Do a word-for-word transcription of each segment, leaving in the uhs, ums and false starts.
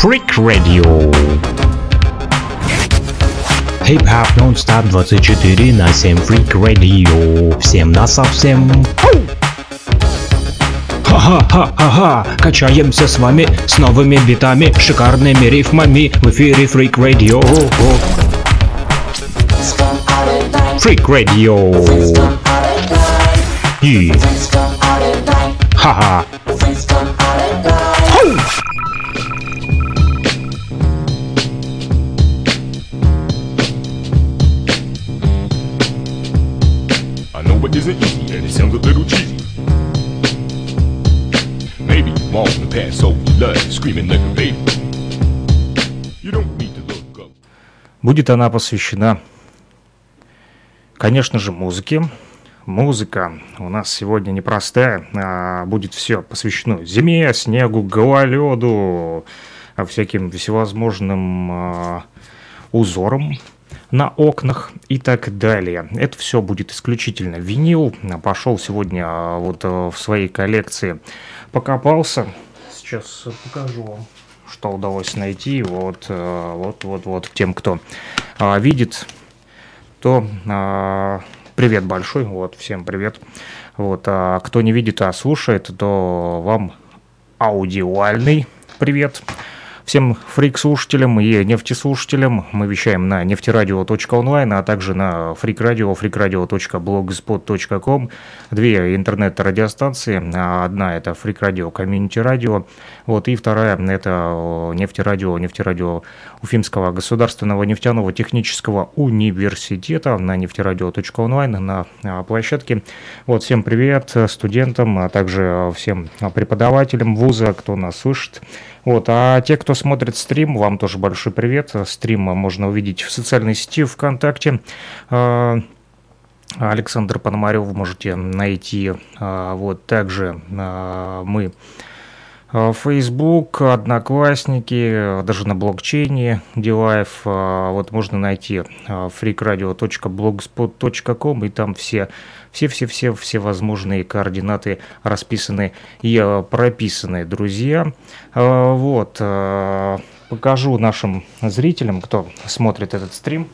Freak Radio. Хип-хоп нон-стоп двадцать четыре на семь Freak Radio. Всем на совсем. Ха-ха-ха-ха-ха. Качаемся с вами с новыми битами, шикарными рифмами в эфире Freak Radio. Freak Radio. И... Ха-ха. It isn't easy and it sounds a little cheesy. Maybe I'm off in the past, so you love screaming like a baby. You don't need to look up. Будет она посвящена, конечно же, музыке. Музыка у нас сегодня непростая, а будет все посвящено зиме, снегу, гололеду, всяким всевозможным а, узорам на окнах и так далее. Это все будет исключительно винил. Пошел сегодня вот в своей коллекции, покопался. Сейчас покажу вам, что удалось найти. Вот, вот, вот, вот. Тем, кто а, видит, то а, привет большой. Вот, всем привет. Вот, а кто не видит, а слушает, то вам аудиальный привет. Всем фрик-слушателям и нефтеслушателям мы вещаем на нефтерадио точка онлайн, а также на фрик-радио, фрик-радио точка блогспот точка ком. Две интернет-радиостанции. Одна — это фрик-радио, комьюнити-радио. Вот, и вторая — это нефтерадио, нефтерадио Уфимского государственного нефтяного технического университета на нефтерадио точка онлайн на площадке. Вот, всем привет студентам, а также всем преподавателям вуза, кто нас слышит. Вот, а те, кто смотрит стрим, вам тоже большой привет. Стрим можно увидеть в социальной сети ВКонтакте. Александр Пономарев можете найти. Вот, также мы Facebook, Одноклассники, даже на блокчейне Дилайф. Вот можно найти фрик радио точка блогспот точка ком, и там все Все-все-все все возможные координаты расписаны и прописаны, друзья. Вот, покажу нашим зрителям, кто смотрит этот стрим.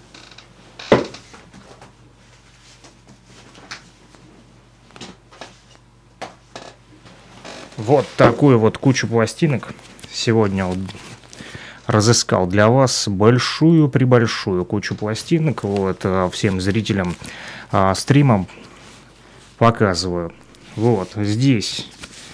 Вот такую вот кучу пластинок сегодня вот разыскал для вас, большую-пребольшую кучу пластинок. Вот, всем зрителям а, стрима показываю. Вот здесь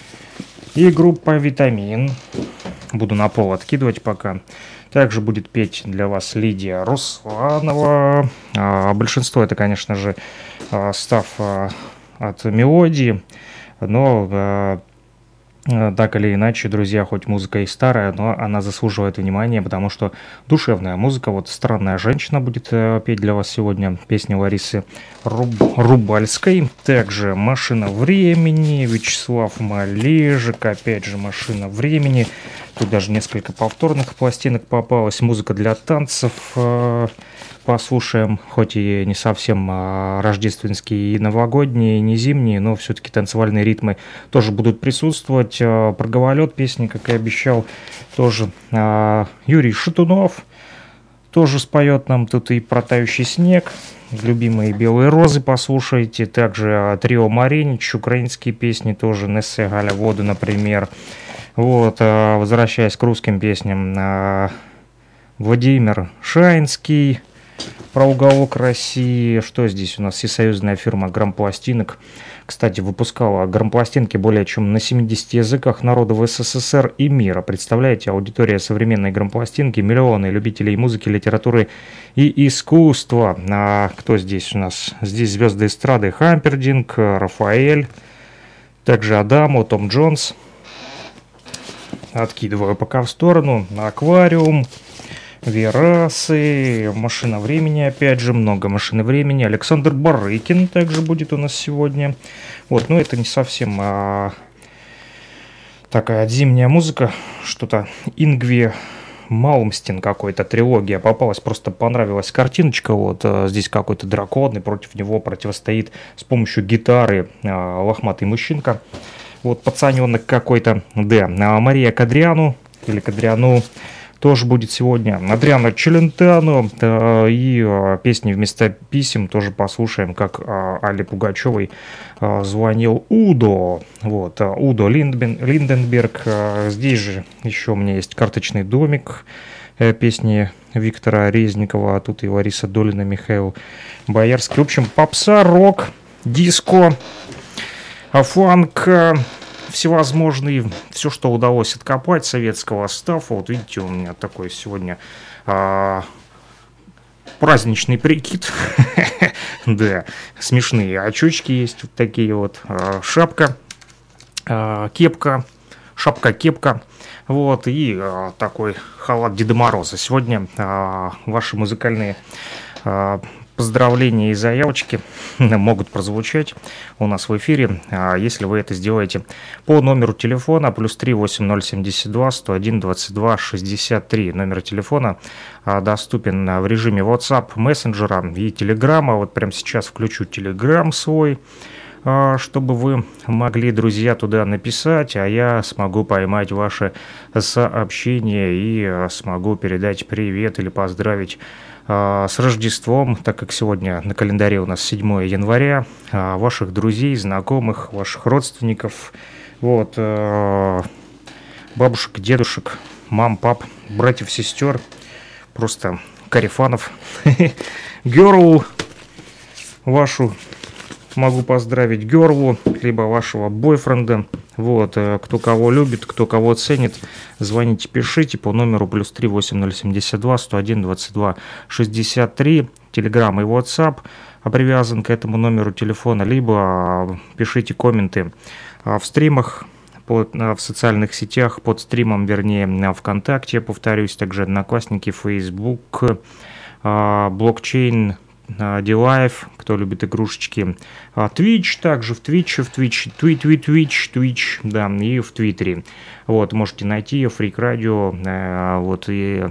и группа «Витамин». Буду на пол откидывать пока. Также будет петь для вас Лидия Русланова. А, большинство это, конечно же, став а, от мелодии. Но а, так или иначе, друзья, хоть музыка и старая, но она заслуживает внимания, потому что душевная музыка. Вот «Странная женщина» будет э, петь для вас сегодня, песня Ларисы Руб... Рубальской. Также «Машина времени», Вячеслав Малежик, опять же «Машина времени». Тут даже несколько повторных пластинок попалось. Музыка для танцев. Э, послушаем, хоть и не совсем а, рождественские и новогодние, и не зимние, но все-таки танцевальные ритмы тоже будут присутствовать. А, про гололед песни, как и обещал, тоже а, Юрий Шатунов тоже споет нам тут и про тающий снег. Любимые белые розы послушайте. Также а, трио Маринич, украинские песни тоже, Нессе Галя Воду, например. Вот, а, возвращаясь к русским песням, а, Владимир Шаинский, про уголок России. Что здесь у нас? Всесоюзная фирма Грампластинок. Кстати, выпускала грампластинки более чем на семидесяти языках народов СССР и мира. Представляете, аудитория современной грампластинки, миллионы любителей музыки, литературы и искусства. А кто здесь у нас? Здесь звезды эстрады: Хампердинг, Рафаэль, также Адамо, Том Джонс. Откидываю пока в сторону. Аквариум, Верасы, «Машина времени», опять же, много «Машины времени». Александр Барыкин также будет у нас сегодня. Вот, но это не совсем а, такая зимняя музыка, что-то Ингви Малмстин какой-то, трилогия попалась, просто понравилась картиночка. Вот а, здесь какой-то дракон, и против него противостоит с помощью гитары а, лохматый мужчинка. Вот пацаненок какой-то, да. А Мария Кадриану или Кадриану тоже будет сегодня. Адриано Челентано э, и э, песни вместо писем тоже послушаем, как э, Алле Пугачевой э, звонил Удо. Вот, э, Удо Линдбен, Линденберг. Э, здесь же еще у меня есть «Карточный домик», э, песни Виктора Резникова, а тут и Лариса Долина, Михаил Боярский. В общем, попса, рок, диско, фанк, всевозможный, все, что удалось откопать советского стафа. Вот видите, у меня такой сегодня а, праздничный прикид. Да, смешные очечки есть вот такие вот. А, шапка, а, кепка, шапка-кепка. Вот, и а, такой халат Деда Мороза. Сегодня а, ваши музыкальные а, поздравления и заявочки могут прозвучать у нас в эфире, если вы это сделаете по номеру телефона плюс три восемь ноль семь два сто один двадцать два шестьдесят три. Номер телефона доступен в режиме WhatsApp, мессенджера и Telegram. Вот прямо сейчас включу Telegram свой, чтобы вы могли, друзья, туда написать, а я смогу поймать ваши сообщения и смогу передать привет или поздравить с Рождеством, так как сегодня на календаре у нас седьмое января, ваших друзей, знакомых, ваших родственников, вот, бабушек, дедушек, мам, пап, братьев, сестер, просто корефанов, герлу вашу могу поздравить, герлу, либо вашего бойфренда. Вот, кто кого любит, кто кого ценит, звоните, пишите по номеру плюс три восемь ноль семь два сто один двадцать два шестьдесят три. Телеграм и WhatsApp привязан к этому номеру телефона, либо пишите комменты в стримах, под, в социальных сетях, под стримом, вернее, ВКонтакте, повторюсь, также Одноклассники, Facebook, блокчейн, Дилайв, кто любит игрушечки, Twitch, также в Twitch, в Twitch, Twitch, Twitch, Twitch, Twitch, да, и в Твиттере. Вот, можете найти Freak Radio, вот, и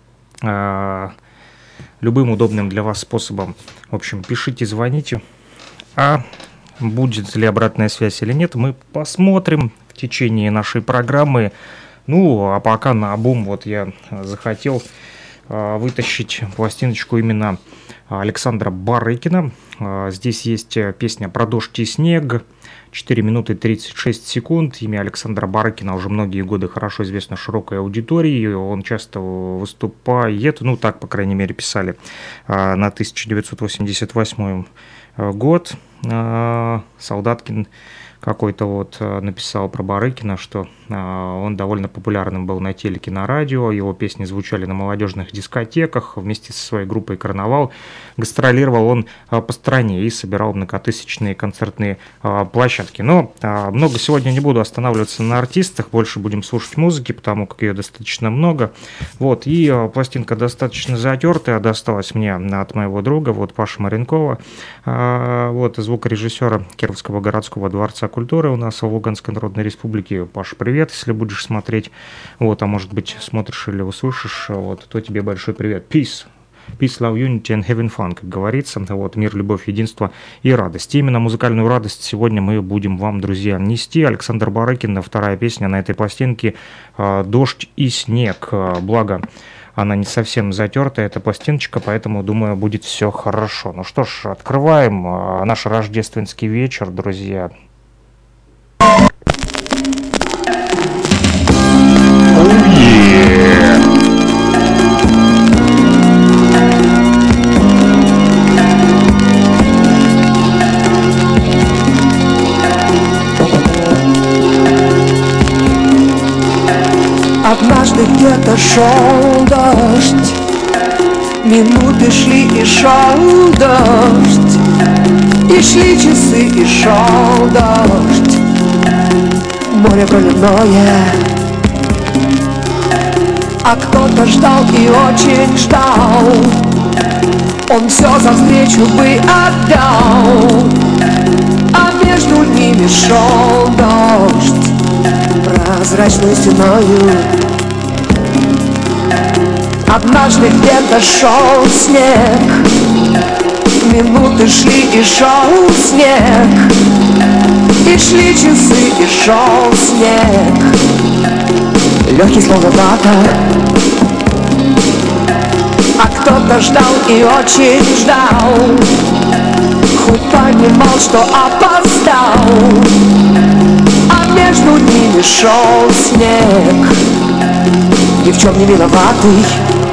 а, любым удобным для вас способом. В общем, пишите, звоните, а будет ли обратная связь или нет, мы посмотрим в течение нашей программы. Ну, а пока наобум, вот я захотел а, вытащить пластиночку именно Александра Барыкина. Здесь есть песня «Про дождь и снег», четыре минуты тридцать шесть секунд. Имя Александра Барыкина уже многие годы хорошо известно широкой аудитории. Он часто выступает, ну так, по крайней мере, писали на тысяча девятьсот восемьдесят восьмой год. Солдаткин какой-то вот написал про Барыкина, что он довольно популярным был на телеке, на радио, его песни звучали на молодежных дискотеках, вместе со своей группой «Карнавал» гастролировал он по стране и собирал многотысячные концертные площадки. Но много сегодня не буду останавливаться на артистах, больше будем слушать музыки, потому как ее достаточно много. Вот, и пластинка достаточно затертая, досталась мне от моего друга, вот, Паши Маренкова, вот, звукорежиссера Кировского городского дворца культуры у нас в Луганской Народной Республике. Паша, привет, если будешь смотреть, вот, а может быть смотришь или услышишь, вот, то тебе большой привет. Peace. Peace, love, unity and having fun, как говорится. Вот, мир, любовь, единство и радость. И именно музыкальную радость сегодня мы будем вам, друзья, нести. Александр Барыкин, вторая песня на этой пластинке «Дождь и снег». Благо, она не совсем затертая, эта пластиночка, поэтому, думаю, будет все хорошо. Ну что ж, открываем наш рождественский вечер, друзья. Однажды где-то шел дождь, минуты шли и шел дождь, и шли часы и шел дождь, море проливное. А кто-то ждал и очень ждал, он все за встречу бы отдал, а между ними шел дождь прозрачной стеною. Однажды где-то шел снег, минуты шли и шел снег, и шли часы и шел снег, легкий словно вата, Кто-то ждал и очень ждал, хоть понимал, что опоздал, а между ними шел снег, ни в чем не виноватый.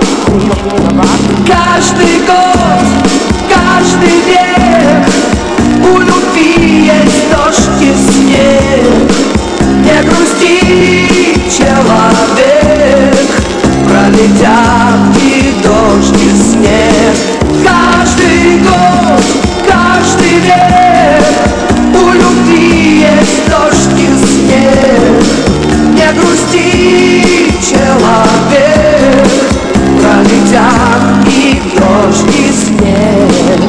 Каждый год, каждый век у любви есть дождь и снег. Не грусти, человек, пролетят и дождь и снег. Каждый год, каждый век у любви есть дождь и снег. Не грусти, человек, пролетят и дождь и снег.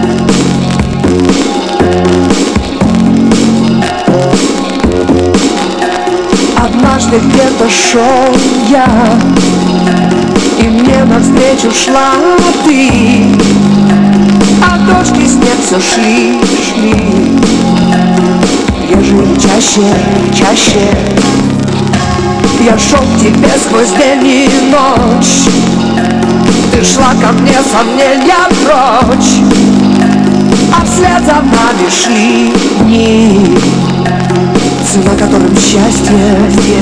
Однажды где-то шел я, и мне навстречу шла ты, а дождь и снег все шли, шли. Реже и чаще, чаще я шел к тебе сквозь день и ночь. Ты шла ко мне, сомнения прочь, а вслед за нами шли дни, цена которым счастье.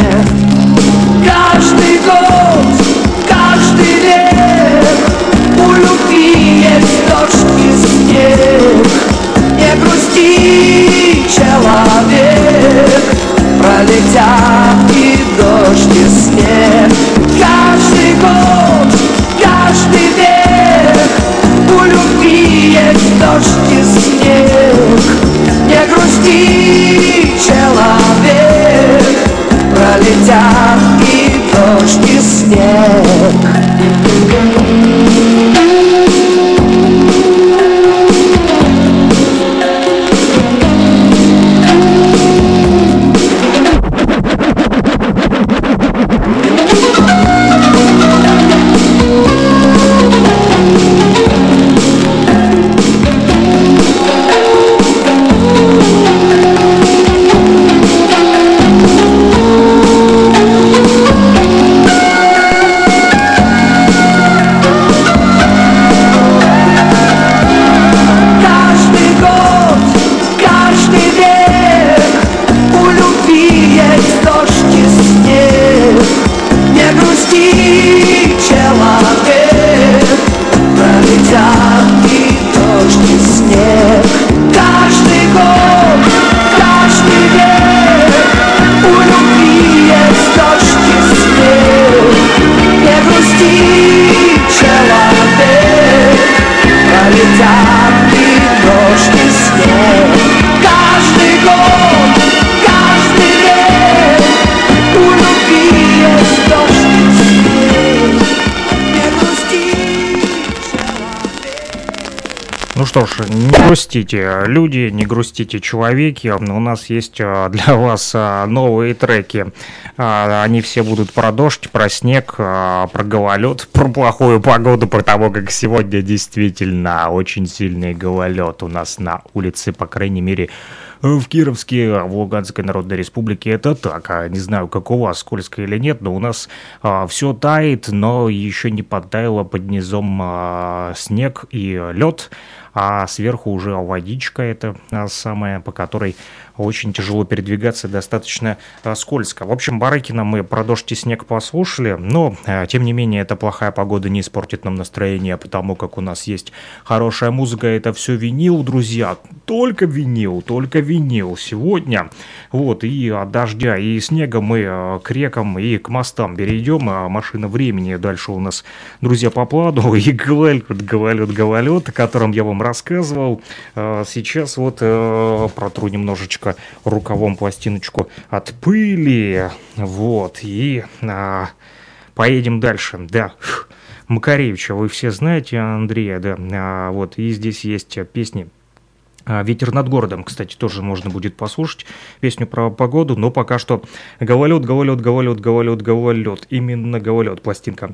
Каждый год, каждый век у любви есть дождь и снег. Не грусти, человек, пролетят и дождь и снег. Каждый год, каждый век у любви есть дождь и снег. Не грусти, человек, пролетят и дождь и снег. Ну что ж, не грустите, люди, не грустите, человеки. У нас есть для вас новые треки. Они все будут про дождь, про снег, про гололед, про плохую погоду, про того, как сегодня действительно очень сильный гололед у нас на улице, по крайней мере, в Кировске, в Луганской Народной Республике. Это так, не знаю, как у вас, скользко или нет, но у нас а, все тает, но еще не подтаяло под низом а, снег и лед, а сверху уже водичка, это а, самая, по которой очень тяжело передвигаться, достаточно а, скользко. В общем, Барыкина мы про дождь и снег послушали, но, а, тем не менее, эта плохая погода не испортит нам настроение, потому как у нас есть хорошая музыка, это все винил, друзья, только винил, только винил сегодня. Вот, и от дождя, и снега мы а, к рекам и к мостам перейдем, а машина времени дальше у нас, друзья, по плану, и гололед, гололед, гололед, о котором я вам рассказывал. А, сейчас вот а, протру немножечко рукавом пластиночку от пыли, вот, и а, поедем дальше, да, Макаревича вы все знаете, Андрея, да, а, вот, и здесь есть песни. «Ветер над городом», кстати, тоже можно будет послушать песню про погоду, но пока что гололед, гололед, гололед, гололед, гололед, именно гололед, пластинка.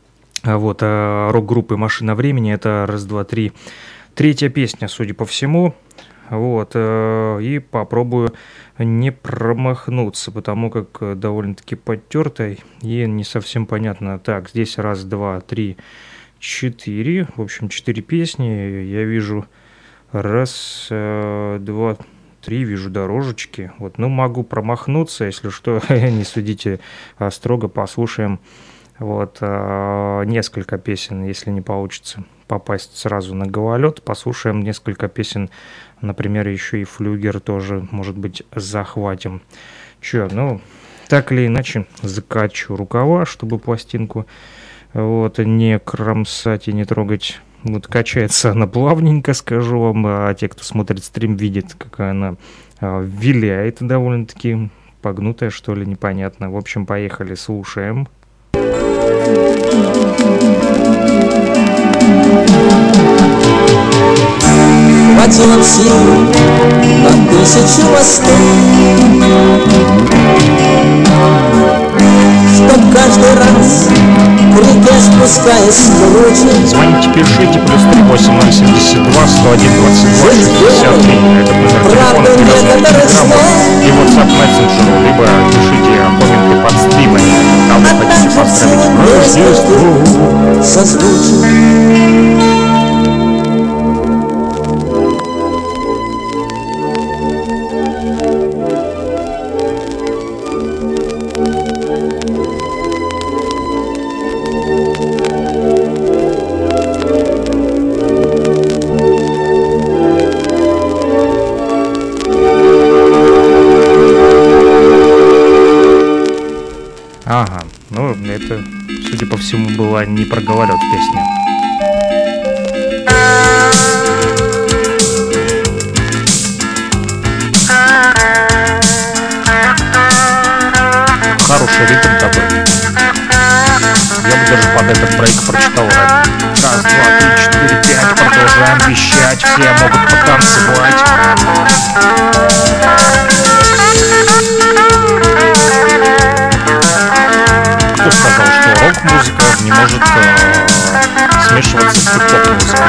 Вот, рок-группы «Машина времени», это раз, два, три, третья песня, судя по всему. Вот, и попробую не промахнуться, потому как довольно-таки подтертой и не совсем понятно. Так, здесь раз, два, три, четыре. В общем, четыре песни. Я вижу раз, два, три, вижу дорожечки. Вот, ну, могу промахнуться, если что, не судите строго, послушаем. Вот, несколько песен, если не получится попасть сразу на гололед, послушаем несколько песен, например, еще и Флюгер тоже, может быть, захватим. Че, ну, так или иначе, закачу рукава, чтобы пластинку вот не кромсать и не трогать. Вот качается она плавненько, скажу вам, а те, кто смотрит стрим, видит, какая она виляет довольно-таки, погнутая, что ли, непонятно. В общем, поехали, слушаем. Хватило в силу на тысячу мостов, чтоб каждый раз к реке спускаясь круче. Звоните, пишите, плюс три восемь ноль семьдесят два сто один двадцать два шестьдесят три. Это номер телефона для разных и WhatsApp мессенджеру, либо пишите комменты под стримами, там вы хотите поздравить Рождество. Созвучно. Ага, ну это, судя по всему, была не про гололед песня. Хороший ритм такой. Я бы даже под этот брейк прочитал рэп. Раз, два, три, четыре, пять, продолжаем вещать, все могут потанцевать. Кто сказал, что рок-музыка не может э, смешиваться с хип-хоп-музыкой?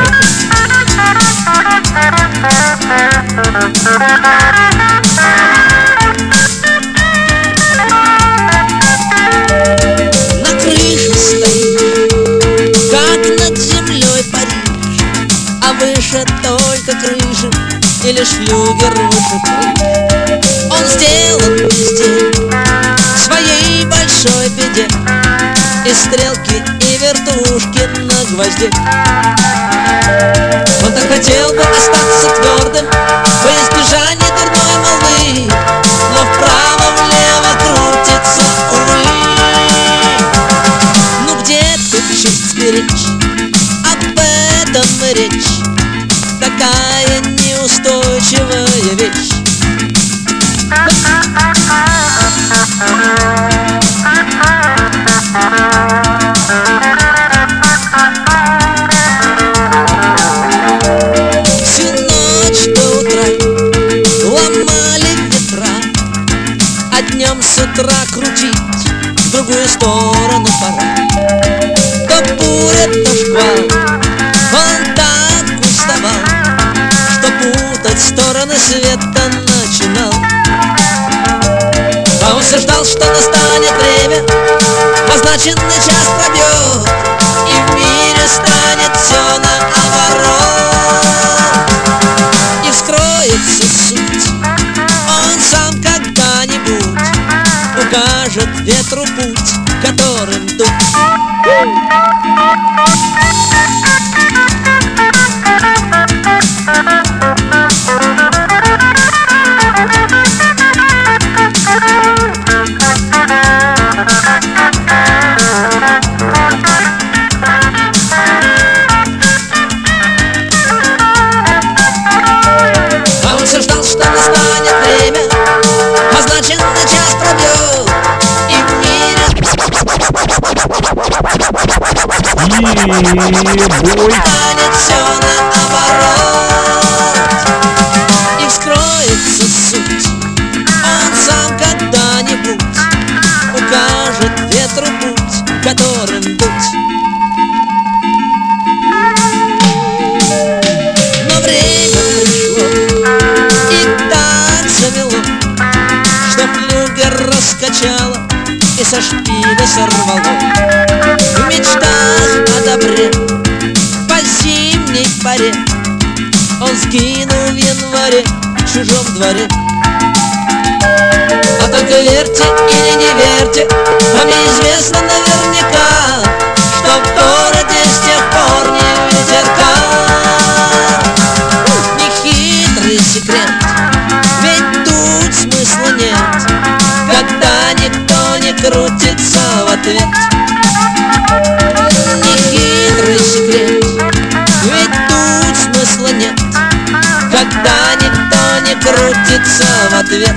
На крыше стоит, как над землей Париж, а выше только крыши и лишь флюгер выше крыш. Он сделан везде своей большой беде, и стрелки, и вертушки на гвозде. Он так хотел бы остаться твердым во избежание дурной молвы, но вправо-влево крутится, увы. Ну где тут честь сберечь? Об этом и речь. Такая неустойчивая вещь. Всю ночь до утра ломали ветра, а днем с утра крутить в другую сторону пора. То буря, то шквал, он так уставал, что путать стороны света начинал. А он все ждал, что настанет время, назначенный час пробьет, и в мире станет все наоборот. И вскроется суть, он сам когда-нибудь укажет ветру путь, которым дуть. А он все ждал, что настанет время, означенный час пробьет, и в мире станет все наоборот. И вскроется суть, он сам когда-нибудь укажет ветру путь, которым дуть. Но время пришло, и так замело, что флюгер раскачало и со шпиля сорвало. В мечтах о добре чужом дворе. А только верьте или не верьте, а мне известно наверняка, что в городе с тех пор не ветерка. Нехитрый секрет, ведь тут смысла нет, когда никто не крутится в ответ. Нехитрый секрет, ведь тут смысла нет, когда никто не крутится в ответ.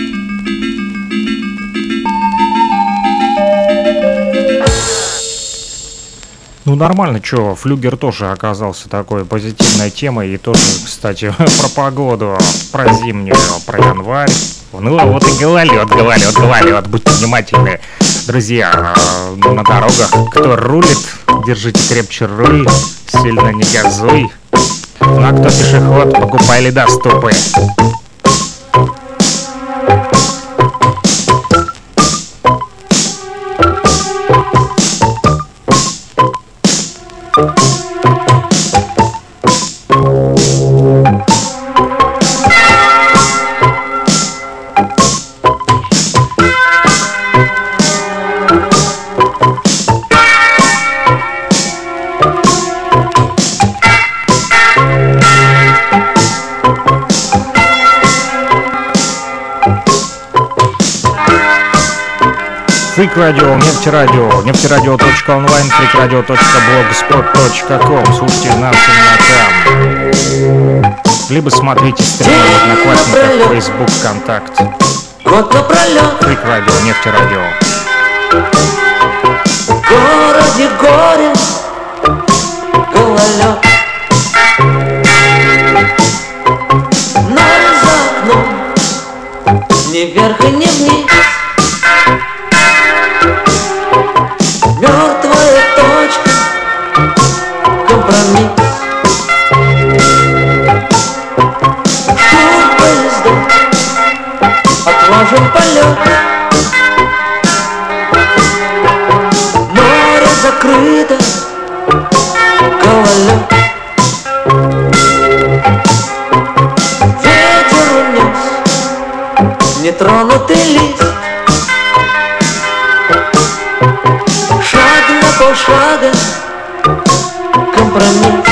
Ну нормально, чё, флюгер тоже оказался такой позитивной темой. И тоже, кстати, про погоду, про зимнюю, про январь. Ну вот и гололед, гололед, гололед, будьте внимательны, друзья, на дорогах. Кто рулит, держите крепче руль, сильно не газуй. Ну а кто пешеход, покупай ледоступы. Фрик Радио, Нефтерадио, нефтерадио.онлайн, фрикрадио точка блогспот точка ком. Слушайте нас именно там. Либо смотрите стримы в Одноклассниках, Facebook, ВКонтакте. Год напролёт Фрик Радио, Нефтерадио. в городе горе, гололед. Ночь за окном, ни вверх и ни вниз. Мертвая точка, компромисс. Ждут поезда, отложен полет. Море закрыто, гололед. Ветер унес нетронутый лист. Полшага, компромисс.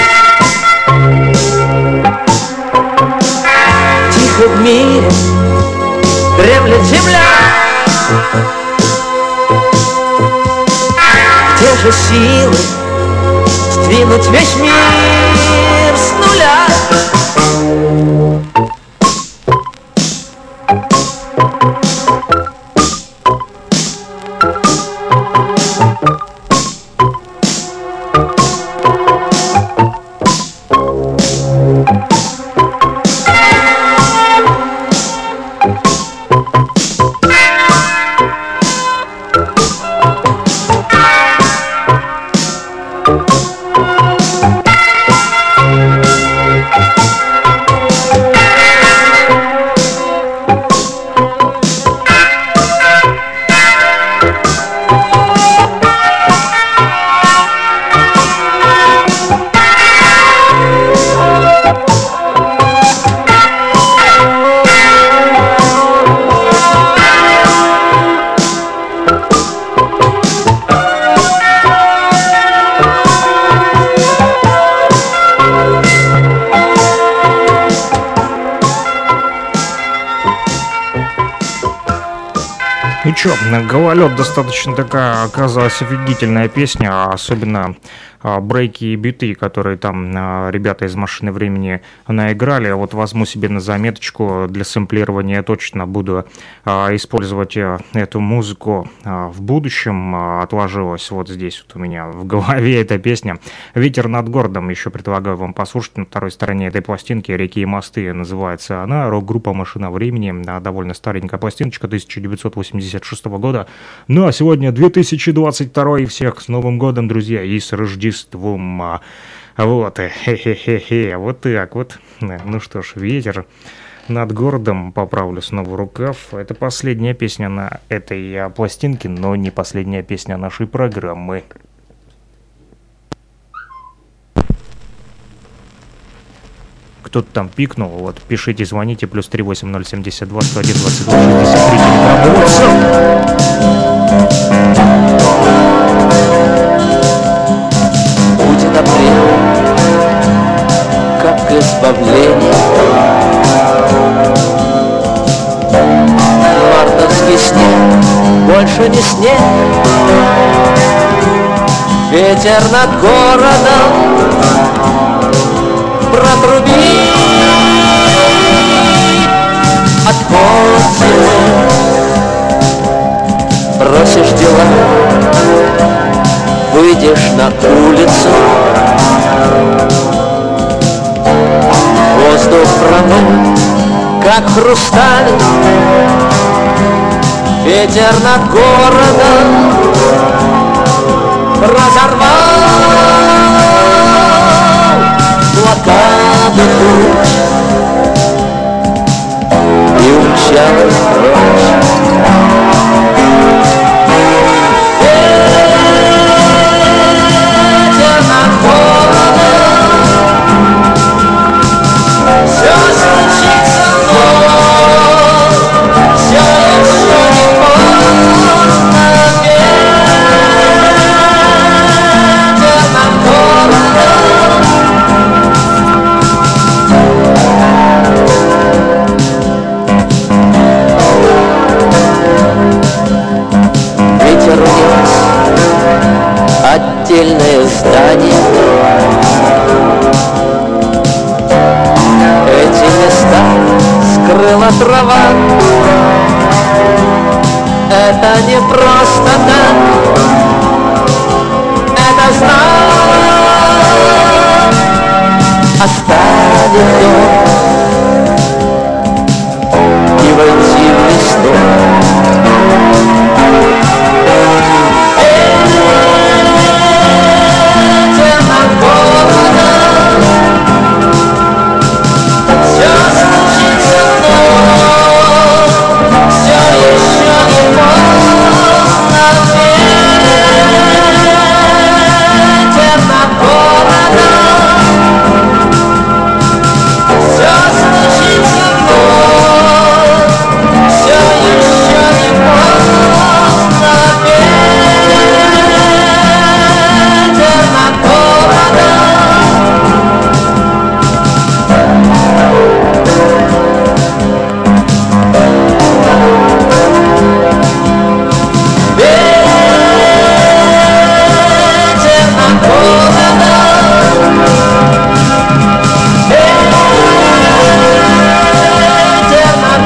Тихо в мире дремлет земля. Где же силы сдвинуть весь мир с нуля? Ну чё, гололед достаточно такая оказалась офигительная песня, особенно а, брейки и биты, которые там а, ребята из «Машины времени» наиграли. А вот возьму себе на заметочку для сэмплирования, я точно буду а, использовать а, эту музыку а, в будущем. А, отложилась вот здесь вот у меня в голове эта песня. «Ветер над городом» еще предлагаю вам послушать на второй стороне этой пластинки. «Реки и мосты» называется она. Рок-группа «Машина времени», а, довольно старенькая пластиночка тысяча девятьсот восемьдесят шестого года. Ну а сегодня две тысячи двадцать второй. Всех с Новым годом, друзья, и с Рождеством. Вот, хе-хе-хе-хе, вот так вот. Ну что ж, «Ветер над городом», поправлю снова рукав. Это последняя песня на этой пластинке, но не последняя песня нашей программы. кто-то там пикнул. Вот, пишите, звоните, плюс три восемь ноль семь два сто один двадцать два шестьдесят три, телеграм и WhatsApp. Будет апрель, как избавление. Мартовский снег больше не снег. Ветер над городом протрубит. Отходит, бросишь дела, выйдешь на улицу. Воздух промыл, как хрусталь. Ветер над городом разорвал блокаду туч и умчалась прочь. Ветер над городом, все случится вновь, все еще не поздно. Ветер над городом. Ветер унес отдельное здание. Эти места скрыла трава. Это не просто так, это знак. Оставить дом и войти в весну. Ветер над городом, все случится вновь, все еще не поздно. Ветер над городом, все случится вновь, все еще не поздно. Ветер над городом. Ветер над городом. Ветер над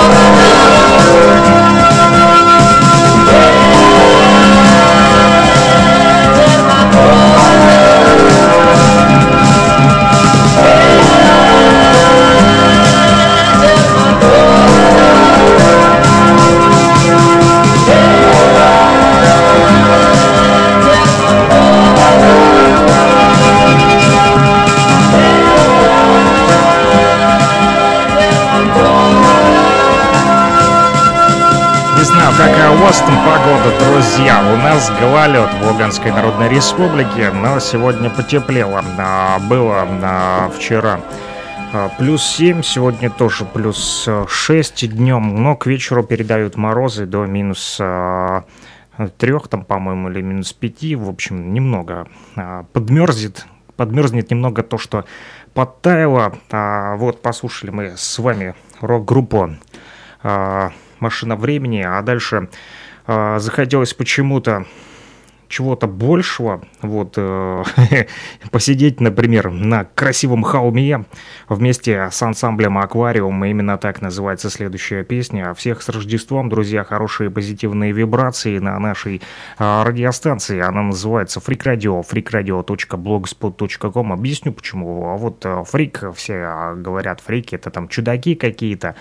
Не знаю, какая у вас там погода, друзья. У нас гололед в Луганской Народной Республике, но сегодня потеплело. А, Было а, вчера а, плюс семь, сегодня тоже плюс шесть днем, но к вечеру передают морозы до минус а, трех, там, по-моему, или минус пяти. В общем, немного а, подмерзнет. Подмерзнет немного то, что подтаяло. А, вот, послушали мы с вами рок-группу а, «Машина времени», а дальше э, захотелось почему-то чего-то большего, вот, э, посидеть, например, на красивом холме вместе с ансамблем «Аквариум», именно так называется следующая песня. Всех с Рождеством, друзья, хорошие позитивные вибрации на нашей э, радиостанции, она называется Freak Radio, freak radio точка blogspot точка com. Объясню почему. А вот э, фрик, все говорят, фрики, это там чудаки какие-то.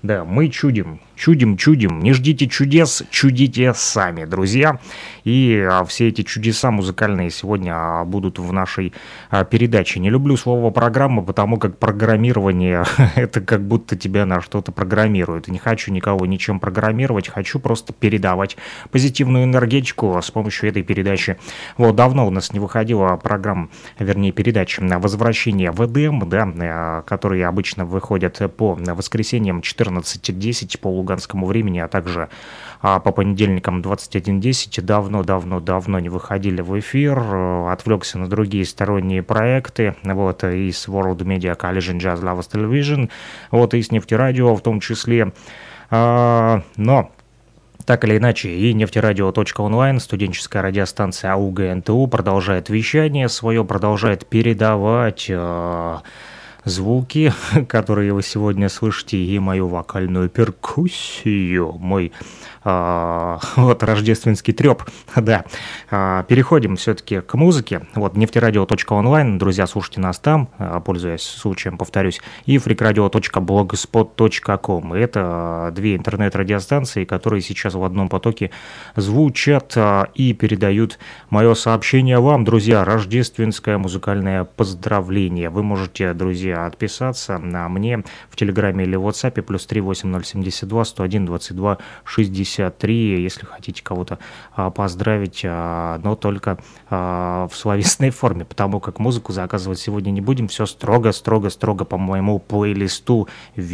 Да, мы чудим, чудим, чудим. Не ждите чудес, чудите сами, друзья. И а, все эти чудеса музыкальные сегодня а, будут в нашей а, передаче. Не люблю слово «программа», потому как программирование — это как будто тебя на что-то программируют. Не хочу никого ничем программировать, хочу просто передавать позитивную энергетику с помощью этой передачи. Вот давно у нас не выходила программа, вернее передача на «Возвращение в Эдем», да, которые обычно выходят по воскресеньям четырнадцать десять по луганскому времени, а также а, по понедельникам двадцать один десять. Давно-давно-давно не выходили в эфир, отвлекся на другие сторонние проекты, вот, и с World Media Collision Jazz Lovers Television, вот, и с Нефтерадио в том числе, а, но... Так или иначе, и нефтерадио.онлайн, студенческая радиостанция АУГНТУ, продолжает вещание свое, продолжает передавать э, звуки, которые вы сегодня слышите, и мою вокальную перкуссию, мой э, вот рождественский треп, да. Э, переходим все-таки к музыке. Вот нефтерадио.онлайн, друзья, слушайте нас там, э, пользуясь случаем, повторюсь, и фрикрадио точка блогспот точка ком. Это две интернет-радиостанции, которые сейчас в одном потоке звучат э, и передают мое сообщение вам, друзья, рождественское музыкальное поздравление. Вы можете, друзья, отписаться на мне в Телеграме или в WhatsApp плюс три восемь ноль семь два сто один двадцать два шестьдесят три, если хотите кого-то а, поздравить, а, но только а, в словесной форме, потому как музыку заказывать сегодня не будем, все строго-строго-строго по моему плейлисту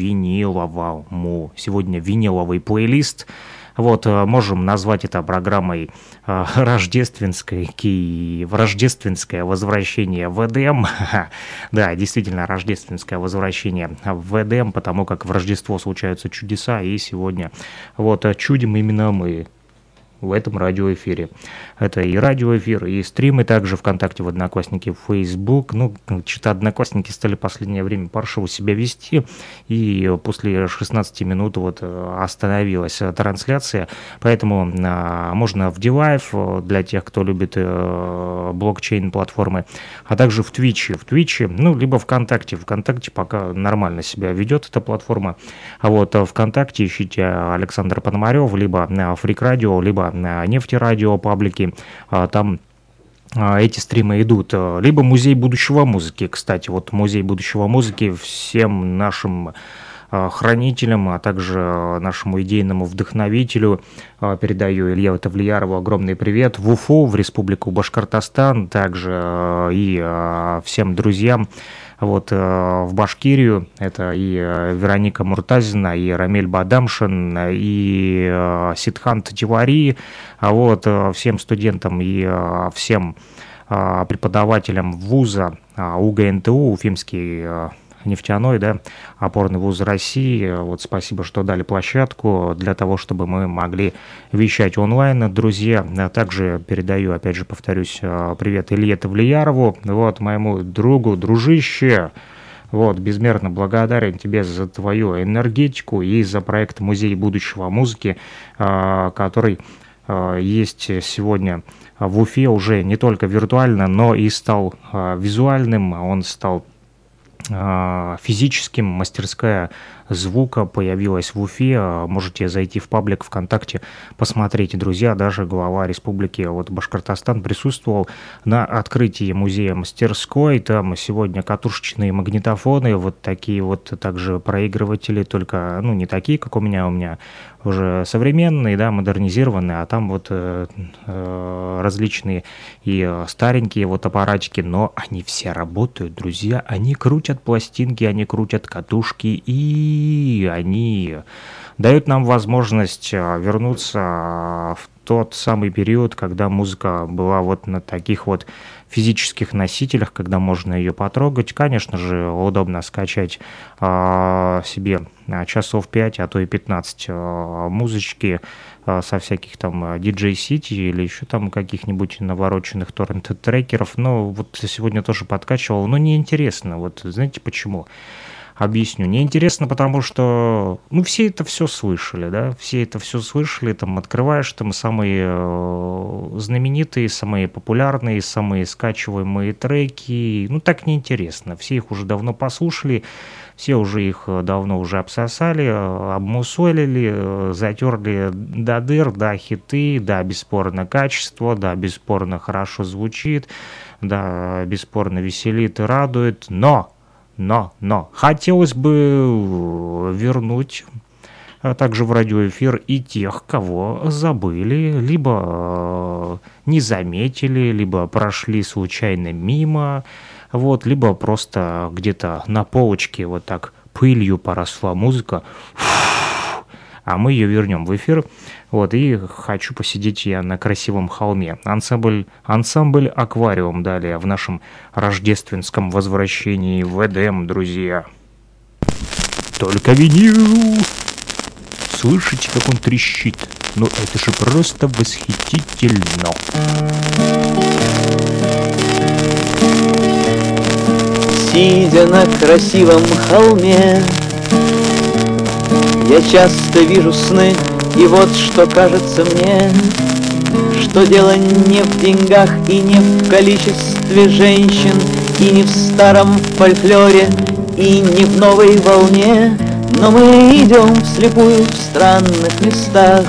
виниловому. Сегодня виниловый плейлист. Вот, можем назвать это программой э, рождественской, рождественское возвращение в Эдем. Да, действительно, рождественское возвращение в Эдем, потому как в Рождество случаются чудеса, и сегодня вот чудим именно мы в этом радиоэфире. Это и радиоэфир, и стримы также ВКонтакте, в Одноклассники, в Facebook. Ну, что-то Одноклассники стали в последнее время паршиво себя вести, и после шестнадцати минут вот остановилась трансляция, поэтому а, можно в DLive для тех, кто любит а, блокчейн-платформы, а также в Твиче, в Твиче, ну, либо ВКонтакте. ВКонтакте пока нормально себя ведет эта платформа, а вот ВКонтакте ищите Александр Пономарев, либо Фрик Радио, либо на Нефтерадио паблики, там эти стримы идут. Либо Музей будущего музыки, кстати, вот Музей будущего музыки всем нашим хранителям, а также нашему идейному вдохновителю передаю Илье Тавлиярову огромный привет в Уфу, в Республику Башкортостан, также и всем друзьям вот в Башкирию. Это и Вероника Муртазина, и Рамиль Бадамшин, и Сидхан Тативари, а вот всем студентам и всем преподавателям вуза УГНТУ, Уфимский нефтяной, да, опорный вуз России. Вот спасибо, что дали площадку для того, чтобы мы могли вещать онлайн, друзья. Также передаю, опять же, повторюсь, привет Илье Тавлиярову, вот, моему другу, дружище. Вот, безмерно благодарен тебе за твою энергетику и за проект «Музей будущего музыки», который есть сегодня в Уфе уже не только виртуально, но и стал визуальным, он стал физическим. Мастерская звука появилась в Уфе. Можете зайти в паблик ВКонтакте, посмотреть, друзья. Даже глава республики вот Башкортостан присутствовал на открытии музея мастерской. Там сегодня катушечные магнитофоны, вот такие вот также проигрыватели, только, ну, не такие, как у меня, у меня уже современные, да, модернизированные, а там вот э, э, различные и старенькие вот аппаратики, но они все работают, друзья, они крутят пластинки, они крутят катушки, и они дают нам возможность вернуться в тот самый период, когда музыка была вот на таких вот физических носителях, когда можно ее потрогать. Конечно же, удобно скачать э, себе часов пять, а то и пятнадцать э, музычки э, со всяких там ди джей City или еще там каких-нибудь навороченных торрент-трекеров. Но вот сегодня тоже подкачивал, но неинтересно. Вот знаете почему? Объясню. Неинтересно, потому что, ну, все это все слышали, да, все это все слышали, там, открываешь там самые э, знаменитые, самые популярные, самые скачиваемые треки, ну, так неинтересно, все их уже давно послушали, все уже их давно уже обсосали, э, обмусолили, э, затерли до дыр, да, хиты, да, бесспорно качество, да, бесспорно хорошо звучит, да, бесспорно веселит и радует, но... Но, но, хотелось бы вернуть а также в радиоэфир и тех, кого забыли, либо э, не заметили, либо прошли случайно мимо, вот, либо просто где-то на полочке вот так пылью поросла музыка, а мы ее вернем в эфир. Вот, и хочу посидеть я на красивом холме. Ансамбль, ансамбль «Аквариум» далее в нашем рождественском возвращении в Эдем, друзья. Только винил! Слышите, как он трещит? Ну это же просто восхитительно! Сидя на красивом холме, я часто вижу сны, и вот что кажется мне, что дело не в деньгах и не в количестве женщин, и не в старом фольклоре, и не в новой волне, но мы идем вслепую в странных местах,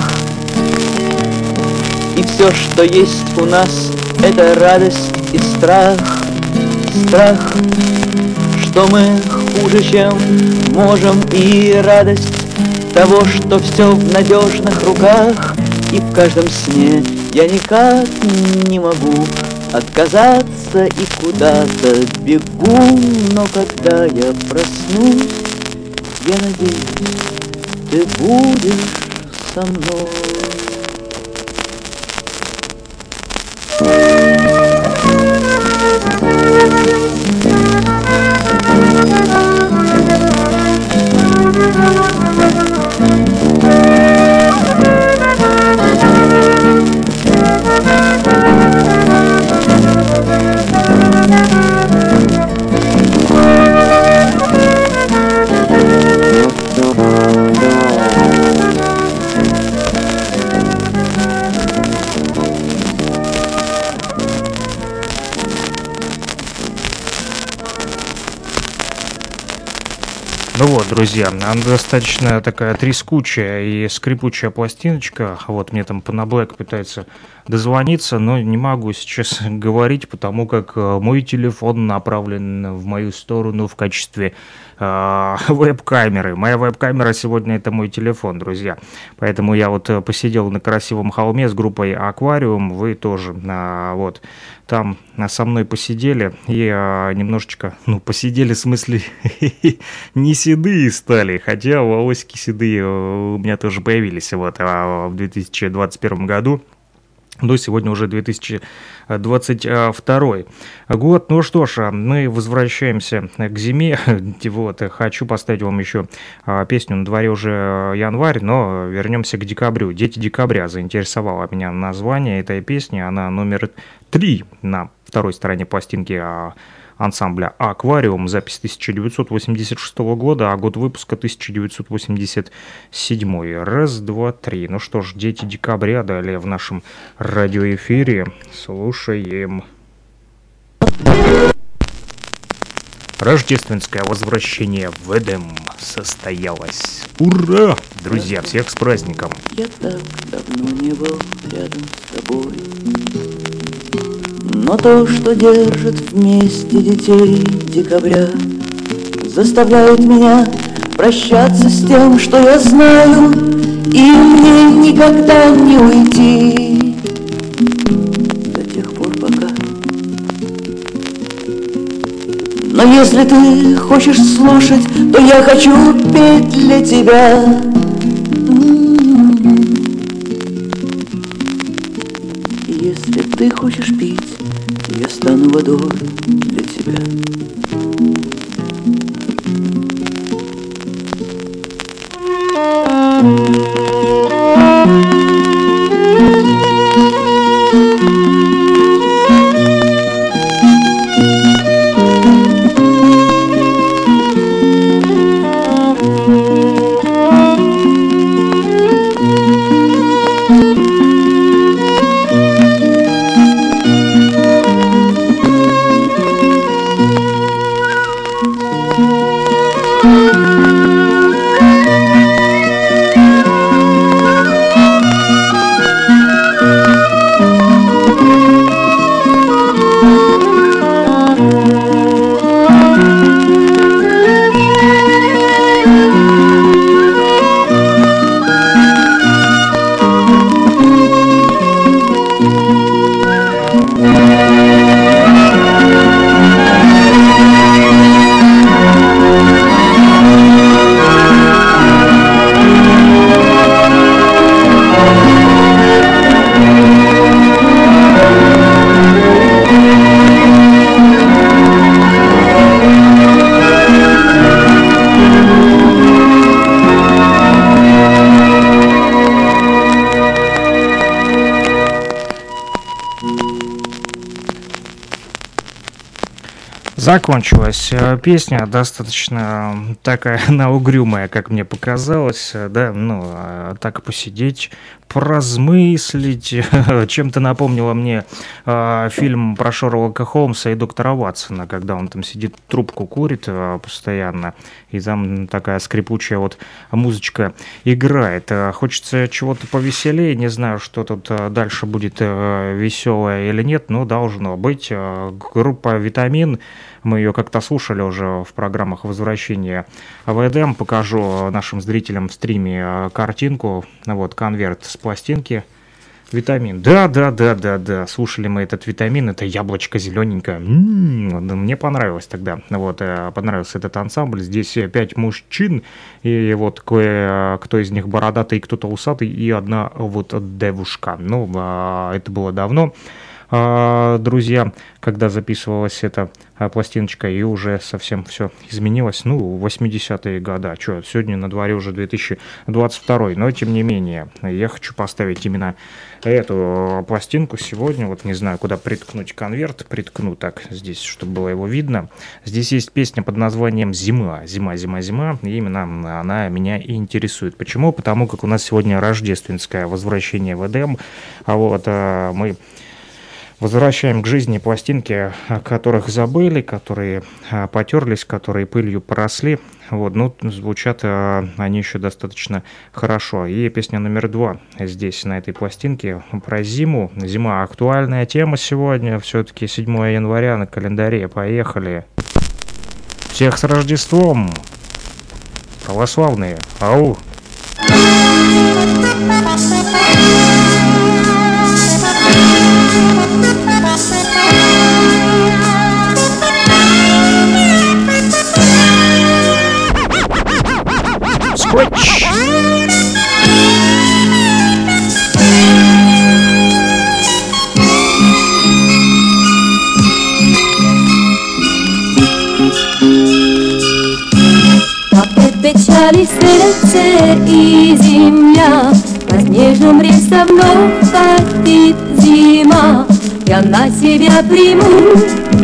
и все, что есть у нас, это радость и страх, страх, что мы хуже, чем можем, и радость того, что все в надежных руках, и в каждом сне я никак не могу отказаться и куда-то бегу, но когда я проснусь, я надеюсь, ты будешь со мной. Ну вот, друзья, она достаточно такая трескучая и скрипучая пластиночка. Вот мне там Панаблэк пытается дозвониться, но не могу сейчас говорить, потому как мой телефон направлен в мою сторону в качестве э, веб-камеры. Моя веб-камера сегодня — это мой телефон, друзья. Поэтому я вот посидел на красивом холме с группой «Аквариум». Вы тоже, э, вот, там со мной посидели и э, немножечко, ну, посидели в смысле не седые стали, хотя волосики седые у меня тоже появились вот в две тысячи двадцать первом году. Но сегодня уже две тысячи двадцать второй год. Ну что ж, мы возвращаемся к зиме. Вот, хочу поставить вам еще песню. На дворе уже январь, но вернемся к декабрю. «Дети декабря» заинтересовало меня название этой песни. Она номер три на второй стороне пластинки ансамбля «Аквариум», запись тысяча девятьсот восемьдесят шестого года, а год выпуска тысяча девятьсот восемьдесят седьмой. Раз, два, три. Ну что ж, «Дети декабря» далее в нашем радиоэфире. Слушаем. Рождественское возвращение в Эдем состоялось. Ура! Друзья, всех с праздником! Я так давно не был рядом с тобой, но то, что держит вместе детей декабря, заставляет меня прощаться с тем, что я знаю, и мне никогда не уйти до тех пор, пока. Но если ты хочешь слушать, то я хочу петь для тебя. Если ты хочешь пить, я стану водой для тебя. Закончилась э, песня, достаточно м, такая она угрюмая, как мне показалось, э, да, ну, а так посидеть, поразмыслить, чем-то напомнила мне э, фильм про Шерлока Холмса и доктора Ватсона, когда он там сидит, трубку курит э, постоянно, и там такая скрипучая вот музычка играет. Э, Хочется чего-то повеселее, не знаю, что тут э, дальше будет э, веселое или нет, но должно быть. Э, Группа «Витамин», мы ее как-то слушали уже в программах возвращения в Эдем. Покажу нашим зрителям в стриме э, картинку, вот, конверт с пластинки. Витамин. Да, да, да, да, да. Слушали мы этот витамин. Это яблочко зелененькое. М-м-м, мне понравилось тогда. Вот, э, понравился этот ансамбль. Здесь э, пять мужчин. И вот кое, кто из них бородатый, кто-то усатый. И одна вот девушка. Ну, э, это было давно, э, друзья, когда записывалась эта э, пластиночка. И уже совсем все изменилось. Ну, восьмидесятые годы. Что, сегодня на дворе уже две тысячи двадцать второй. Но, тем не менее, я хочу поставить именно эту пластинку сегодня. Вот не знаю, куда приткнуть конверт. Приткну так здесь, чтобы было его видно. Здесь есть песня под названием «Зима». Зима, зима, зима. И именно она меня и интересует. Почему? Потому как у нас сегодня рождественское возвращение в Эдем. А вот а, мы возвращаем к жизни пластинки, о которых забыли, которые а, потерлись, которые пылью поросли. Вот, ну, звучат а, они еще достаточно хорошо. И песня номер два здесь, на этой пластинке, про зиму. Зима — актуальная тема сегодня. Все-таки седьмое января на календаре. Поехали. Всех с Рождеством! Православные! Ау! Scratch! Печали сердце и земля, на снежном рельсе вновь катит зима. Я на себя приму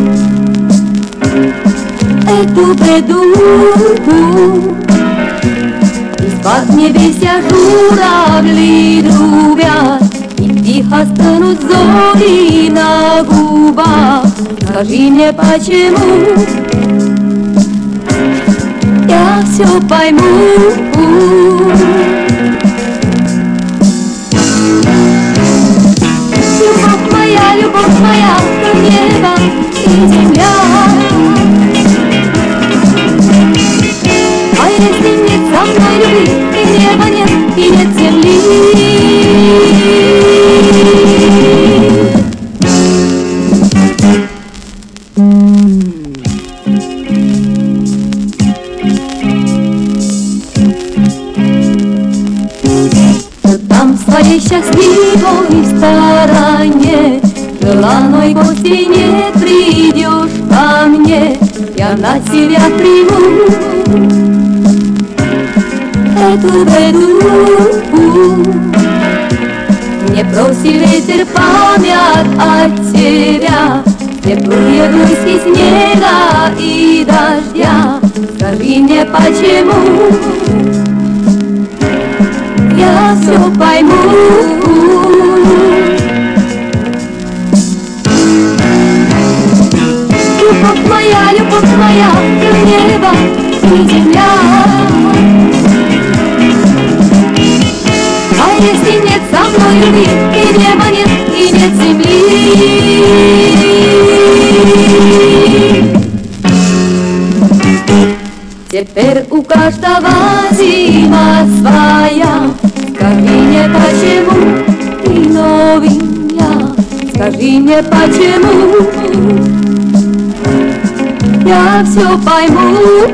эту беду. Из-под небеся журавли трубят, и тихо станут зори на губах. Скажи мне, почему? Я все пойму. Любовь моя, любовь моя, то небо и земля. А если нет со мной любви, и неба нет, и нет земли. Своей счастливой стороне желанной гости не придешь ко мне. Я на себя приму эту беду. Не проси ветер память от тебя, теплые близки снега и дождя. Скажи мне, почему? Я все пойму. Любовь моя, любовь моя, ты небо и земля. А если нет со мной любви, и неба нет, и нет земли. Теперь у каждого зима своя. Скажи мне, почему ты новенькая? Скажи мне, почему? Я все пойму.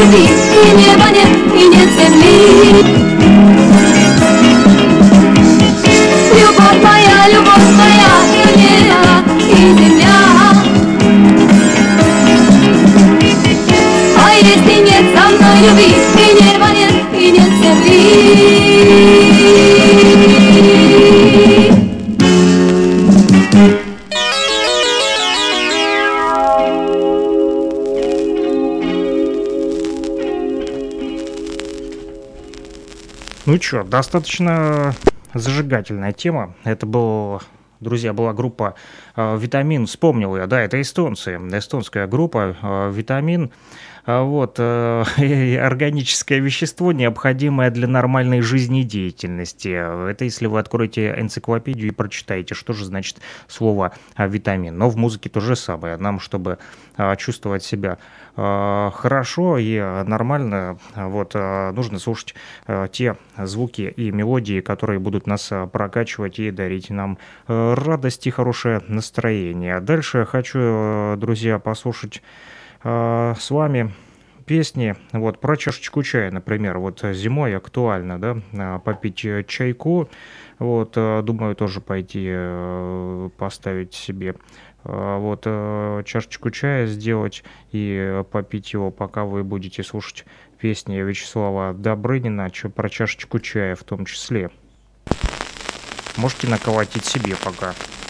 любви, и неба нет, и нет земли. Любовь моя, любовь моя, и небо, и земля. А если нет со мной любви, и неба нет, и нет земли. Ну чё, достаточно зажигательная тема. Это был, друзья, была группа э, «Витамин». Вспомнил я, да, это эстонцы, эстонская группа э, «Витамин». А Вот, э, органическое вещество, необходимое для нормальной жизнедеятельности. Это если вы откроете энциклопедию и прочитаете, что же значит слово а, «витамин». Но в музыке то же самое. Нам, чтобы а, чувствовать себя а, хорошо и нормально, вот, а, нужно слушать а, те звуки и мелодии, которые будут нас а, прокачивать и дарить нам а, радость и хорошее настроение. Дальше хочу, а, друзья, послушать с вами песни вот про чашечку чая, например. Вот зимой актуально, да, попить чайку. Вот, думаю, тоже пойти поставить себе вот чашечку чая сделать и попить его, пока вы будете слушать песни Вячеслава Добрынина про чашечку чая в том числе. Можете наколотить себе пока.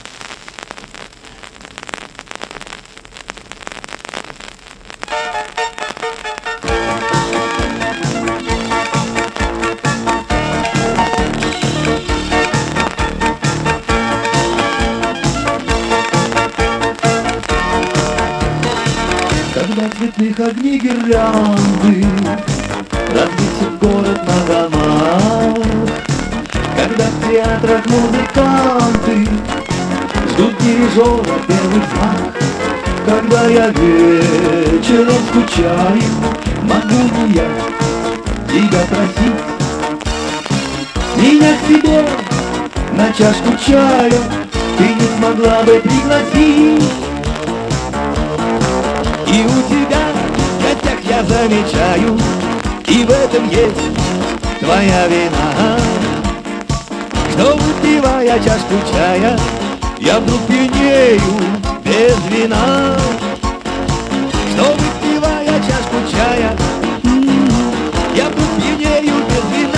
Когда цветных огней гирлянды разбился город на домах, когда в театрах музыканты ждут дирижера первый знак, когда я вечером скучаю, могу ли я тебя просить меня к себе на чашку чая, ты не смогла бы пригласить? И у тебя в гостях я замечаю, и в этом есть твоя вина, что выпивая чашку чая, я вдруг пьянею без вина. Что выпивая чашку чая, я вдруг пьянею без вина.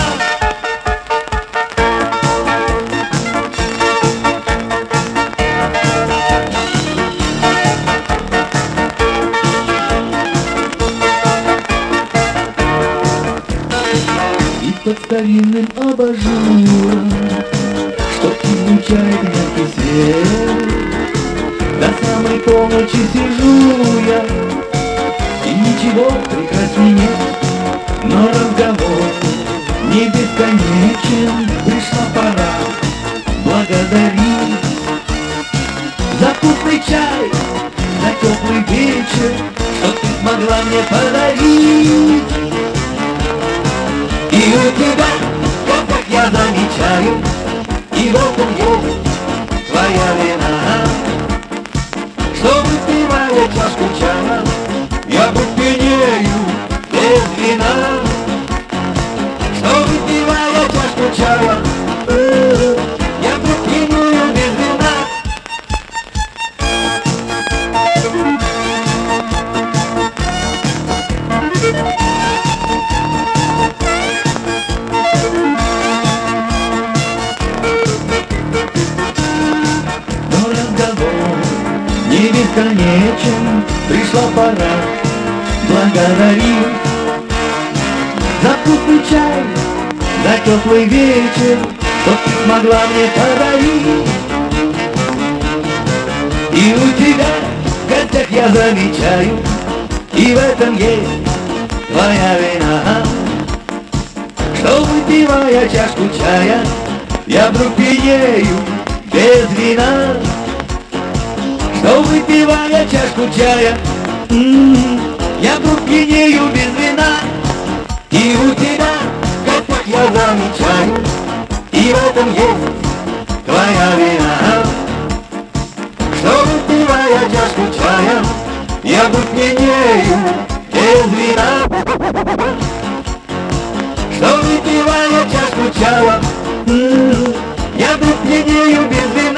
Под старинным абажуром, что излучает мягкий свет, до самой полночи сижу я, и ничего прекрасней нет. Но разговор не бесконечен, пришла пора благодарить за вкусный чай, за теплый вечер, что ты смогла мне подарить. И у тебя, вот как я замечаю, и в этом есть твоя вина, что выпивая чашку чая, я вдруг пьянею без вина. Что выпивая чашку чая, я вдруг пьянею без вина. Бесконечен, пришла пора благодарить за вкусный чай, за теплый вечер, что ты смогла мне подарить. И у тебя в гостях я замечаю, и в этом есть твоя вина, что выпивая чашку чая, я вдруг пьянею без вина. Что выпивая чашку чая, м-м, я вдруг пьянею без вина. И у тебя, как я замечаю, и в этом есть твоя вина. Что выпивая чашку чая, я вдруг пьянею без без вина. Что выпивая чашку чая, м-м, я вдруг пьянею без вина.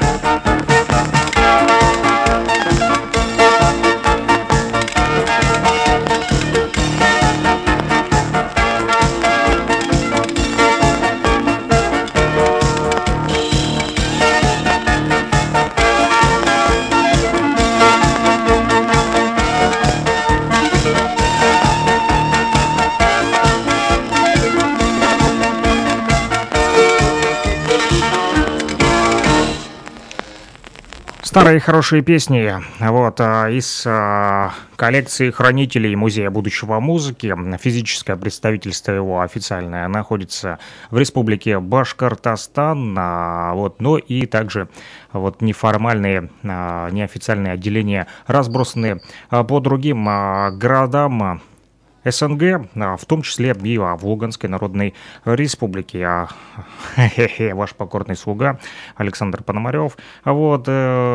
Старые хорошие песни вот, из коллекции хранителей Музея будущего музыки. Физическое представительство его официальное находится в Республике Башкортостан, вот, но и также вот, неформальные, неофициальные отделения разбросаны по другим городам СНГ, в том числе и в Луганской Народной Республике. Ваш покорный слуга Александр Пономарев. Вот,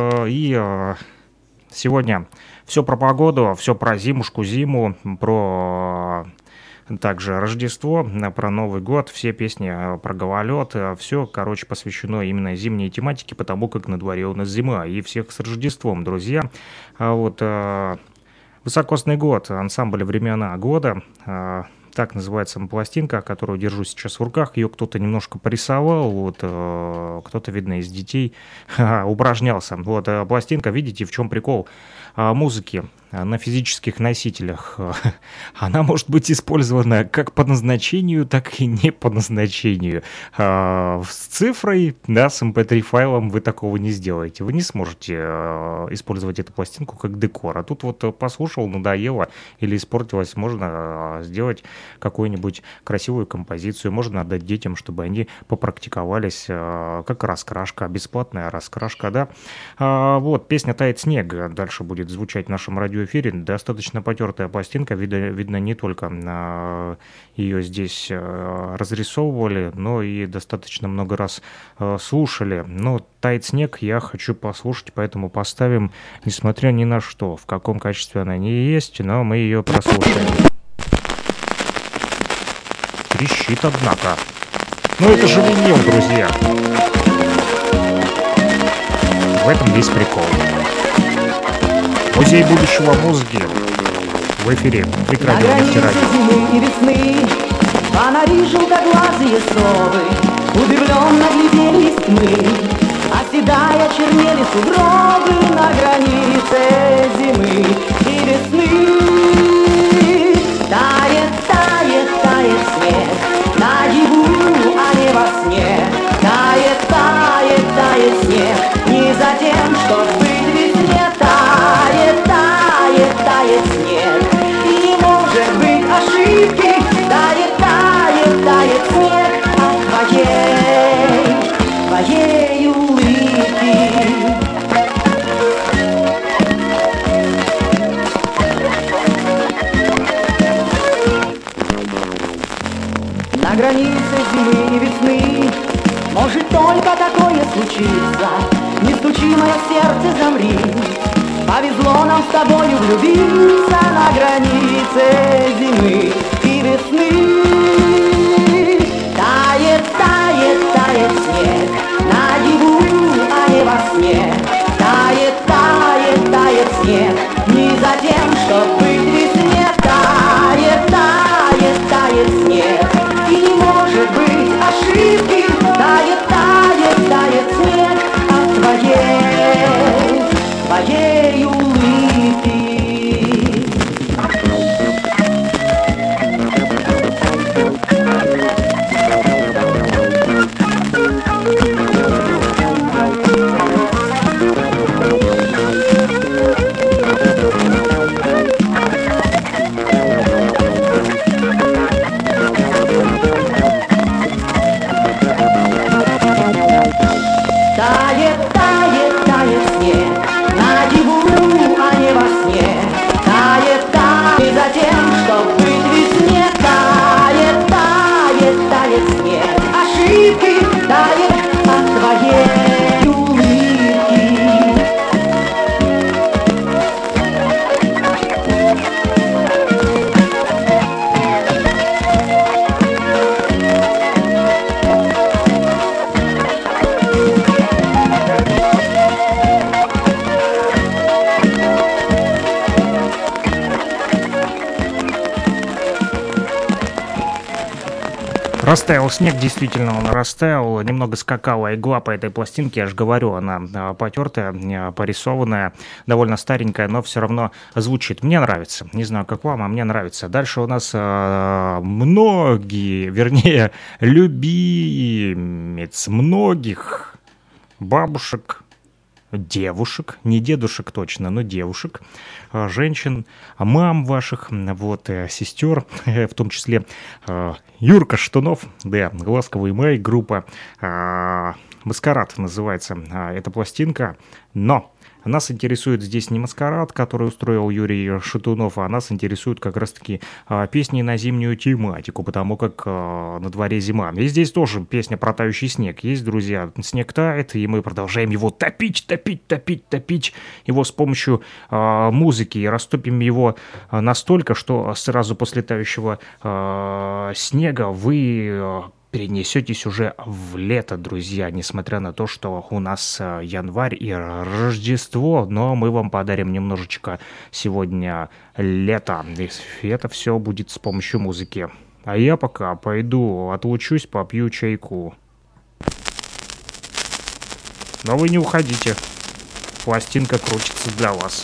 и сегодня все про погоду, все про зимушку, зиму, про также Рождество, про Новый год, все песни про гололед, все, короче, посвящено именно зимней тематике, потому как на дворе у нас зима. И всех с Рождеством, друзья. Вот, «Высокосный год», ансамбль «Времена года», э, так называется пластинка, которую держу сейчас в руках. Ее кто-то немножко порисовал, вот, э, кто-то, видно, из детей э, упражнялся. Вот, э, пластинка, видите, в чем прикол э, музыки на физических носителях. Она может быть использована как по назначению, так и не по назначению. С цифрой, да, с эм пэ три файлом вы такого не сделаете. Вы не сможете использовать эту пластинку как декор. А тут вот послушал, надоело или испортилось, можно сделать какую-нибудь красивую композицию, можно отдать детям, чтобы они попрактиковались, как раскрашка, бесплатная раскрашка, да. Вот, песня «Тает снег» дальше будет звучать в нашем радио эфире. Достаточно потертая пластинка, видно, видно не только э, ее здесь э, разрисовывали, но и достаточно много раз э, слушали. Но «Тает снег» я хочу послушать, поэтому поставим, несмотря ни на что, в каком качестве она не есть, но мы ее прослушаем. Трещит, однако. Ну это же винил, друзья. В этом весь прикол. Музей будущего музыки в эфире Прикрадио Нефтерадио. Зимы и весны фонари желтоглазые совы удивленно глядели из тьмы, оседая чернели сугробы на границе зимы и весны. Тает, тает, тает снег наяву, а не во сне. Тает, тает, тает снег не за тем, что быть весне. Тает, тает, тает снег, и не может быть ошибки. Тает, тает, тает снег от твоей, твоей улыбки. На границе зимы и весны может только такое случиться. Не стучи, мое сердце, замри. Повезло нам с тобою влюбиться на границе зимы и весны. Тает, тает, тает снег наяву, а не во сне. Тает, тает, тает снег не за тем, чтоб быть весне. Тает, тает, тает снег, и не может быть ошибки. Тает, тает, тает снег от твоей, твоей улыбки. Растаял снег, действительно он растаял, немного скакала игла по этой пластинке, я же говорю, она потертая, порисованная, довольно старенькая, но все равно звучит. Мне нравится, не знаю, как вам, а мне нравится. Дальше у нас э, многие, вернее, любимец многих бабушек, девушек, не дедушек точно, но девушек, женщин, мам ваших, вот, сестер, в том числе Юрка Шатунов, да, «Ласковый май», группа «Маскарад» называется эта пластинка, но нас интересует здесь не «Маскарад», который устроил Юрий Шатунов, а нас интересуют как раз-таки а, песни на зимнюю тематику, потому как а, на дворе зима. И здесь тоже песня про тающий снег есть, друзья. Снег тает, и мы продолжаем его топить, топить, топить, топить его с помощью а, музыки. И растопим его а, настолько, что сразу после тающего а, снега вы... А, перенесетесь уже в лето, друзья, несмотря на то, что у нас январь и Рождество, но мы вам подарим немножечко сегодня лета, и это все будет с помощью музыки. А я пока пойду отлучусь, попью чайку. Но вы не уходите, пластинка крутится для вас.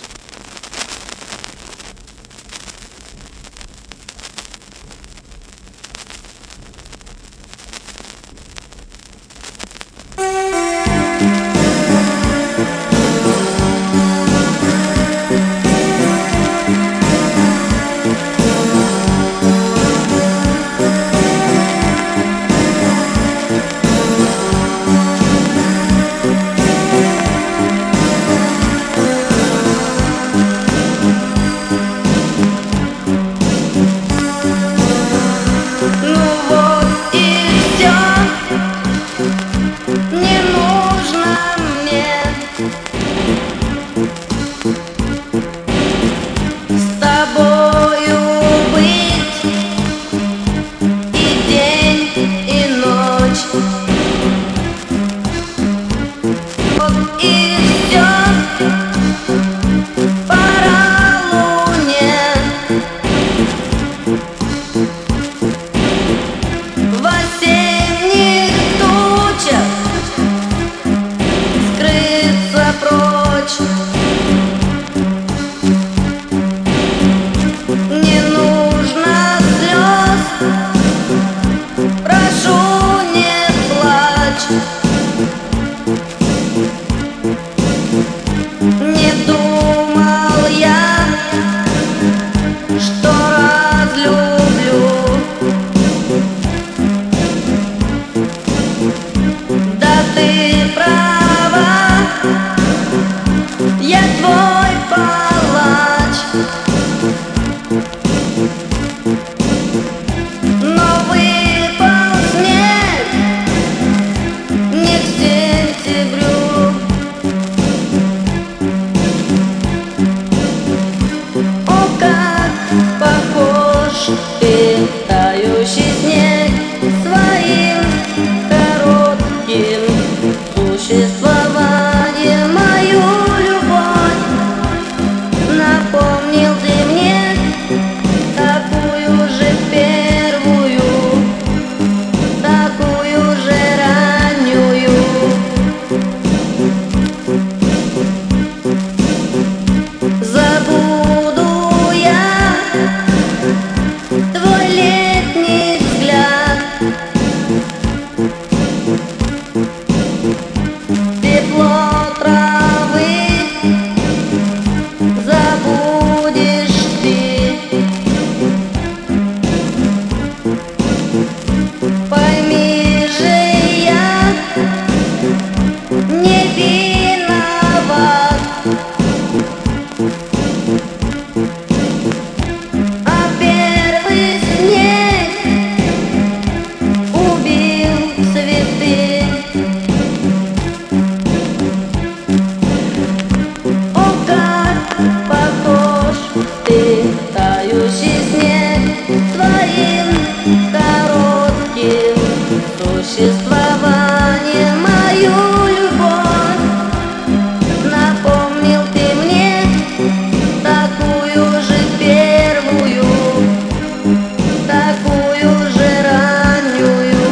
Такую же раннюю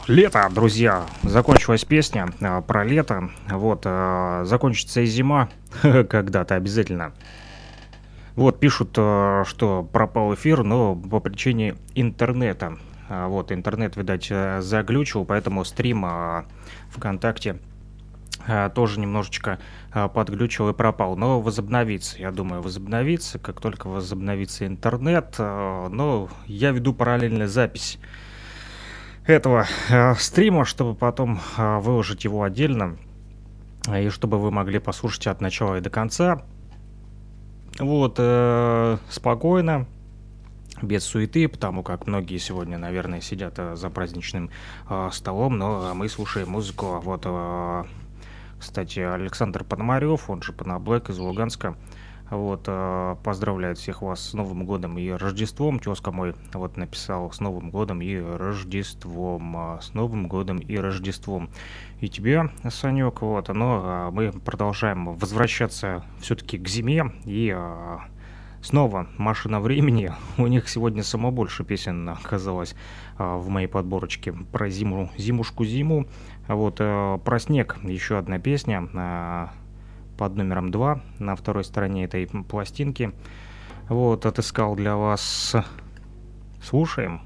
Лето, друзья, закончилась песня а, про лето. Вот, а, закончится и зима когда-то обязательно. Вот, пишут, а, что пропал эфир, но по причине интернета. А, вот, интернет, видать, а, заглючил, поэтому стрим а, ВКонтакте а, тоже немножечко а, подглючил и пропал. Но возобновится, я думаю, возобновится, как только возобновится интернет. А, но я веду параллельно запись этого э, стрима, чтобы потом э, выложить его отдельно, э, и чтобы вы могли послушать от начала и до конца. Вот, э, спокойно, без суеты, потому как многие сегодня, наверное, сидят э, за праздничным э, столом, но мы слушаем музыку. Вот, э, кстати, Александр Пономарев, он же Паноблэк из Луганска, вот, э, поздравляет всех вас с Новым годом и Рождеством. Тезка мой вот написал: с Новым годом и Рождеством, э, с Новым годом и Рождеством. И тебе, Санек, вот, но э, мы продолжаем возвращаться все-таки к зиме. И э, снова «Машина времени». У них сегодня само больше песен оказалось э, в моей подборочке про зиму, зимушку-зиму. Вот, э, про снег еще одна песня. Э, под номером два на второй стороне этой пластинки. Вот, отыскал для вас. Слушаем.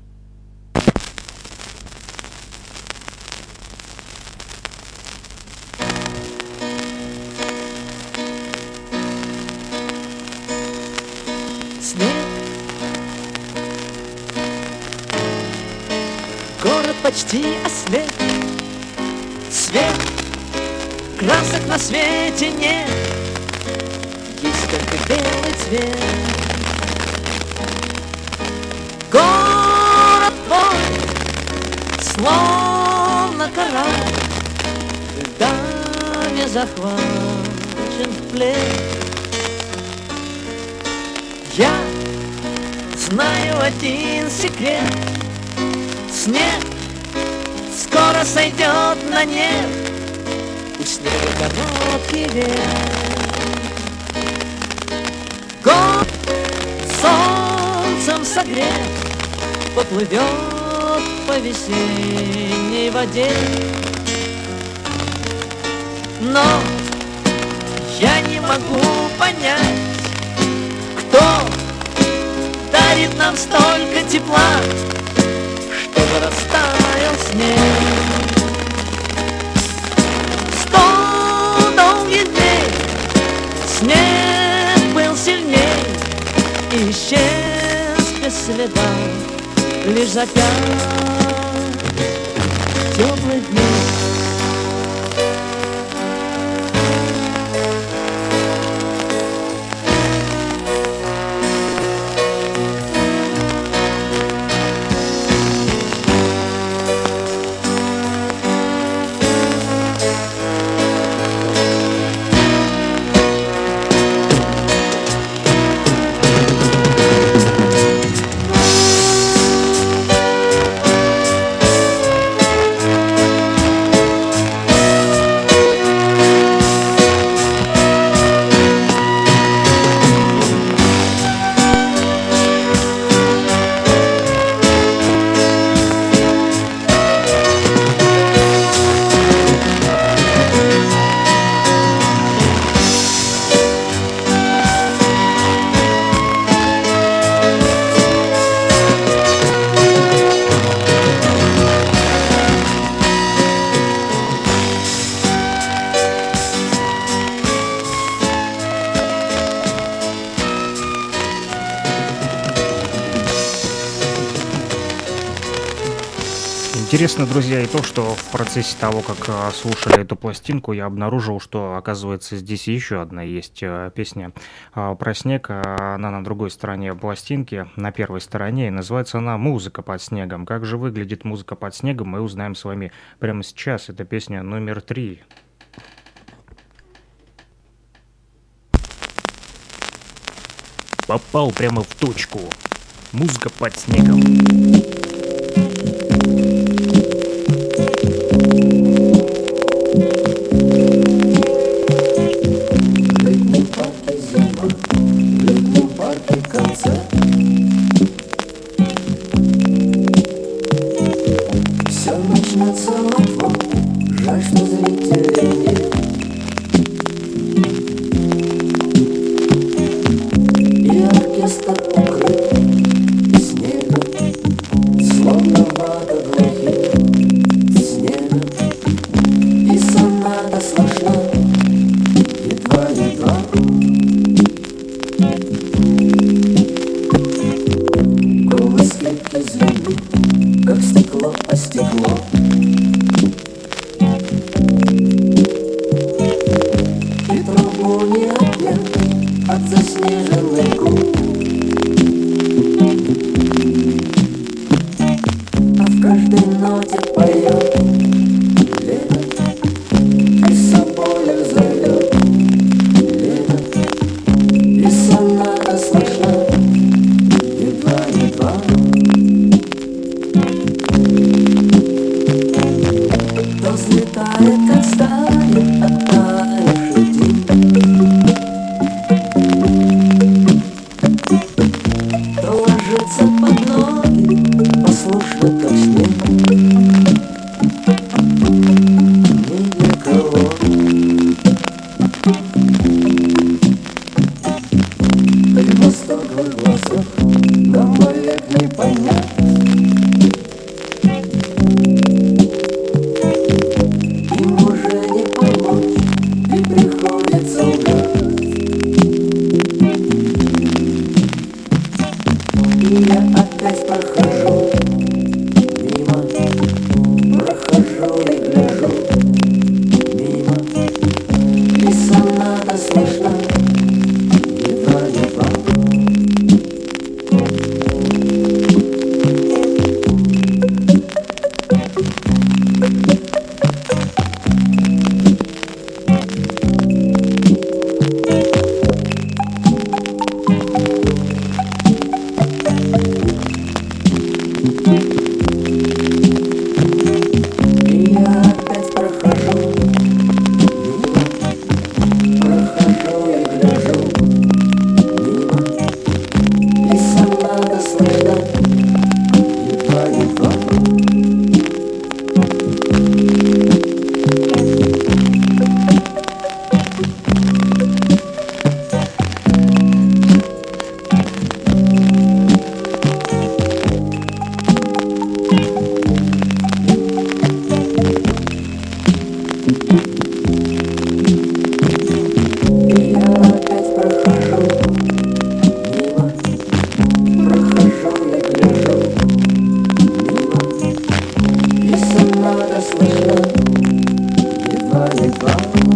Снег, город почти ослеп, свет, красок на свете нет, есть только белый цвет. Город твой, словно корабль, льдами захвачен в плен. Я знаю один секрет: снег скоро сойдет на нет. У снега короткий век. Город солнцем согрет, поплывет по весенней воде. Но я не могу понять, кто дарит нам столько тепла, чтобы растаял снег. Снег был сильней и исчез без следа, лишь за пять теплых дней. Интересно, друзья, и то, что в процессе того, как а, слушали эту пластинку, я обнаружил, что, оказывается, здесь еще одна есть а, песня а, про снег. А, она на другой стороне пластинки, на первой стороне, и называется она «Музыка под снегом». Как же выглядит музыка под снегом, мы узнаем с вами прямо сейчас. Это песня номер три. Попал прямо в точку. Музыка под снегом. Все начнется ни огня от заснеженных губ. А в каждой ноте поет лето, и собою зовет лето, и соната слышна едва-едва. То взлетает, как стая оттаивших дней, то ложится под ноги, послушно, как снег. Ни для кого. И восторг в глазах нам вовек не понять. Им уже не помочь, и приходится лгать. И я опять прохожу мимо, прохожу и гляжу мимо, и соната слышна едва-едва. И я опять прохожу мимо, прохожу и гляжу мимо, и соната слышна едва-едва. И я опять прохожу мимо, прохожу и гляжу мимо, и соната слышна едва-едва.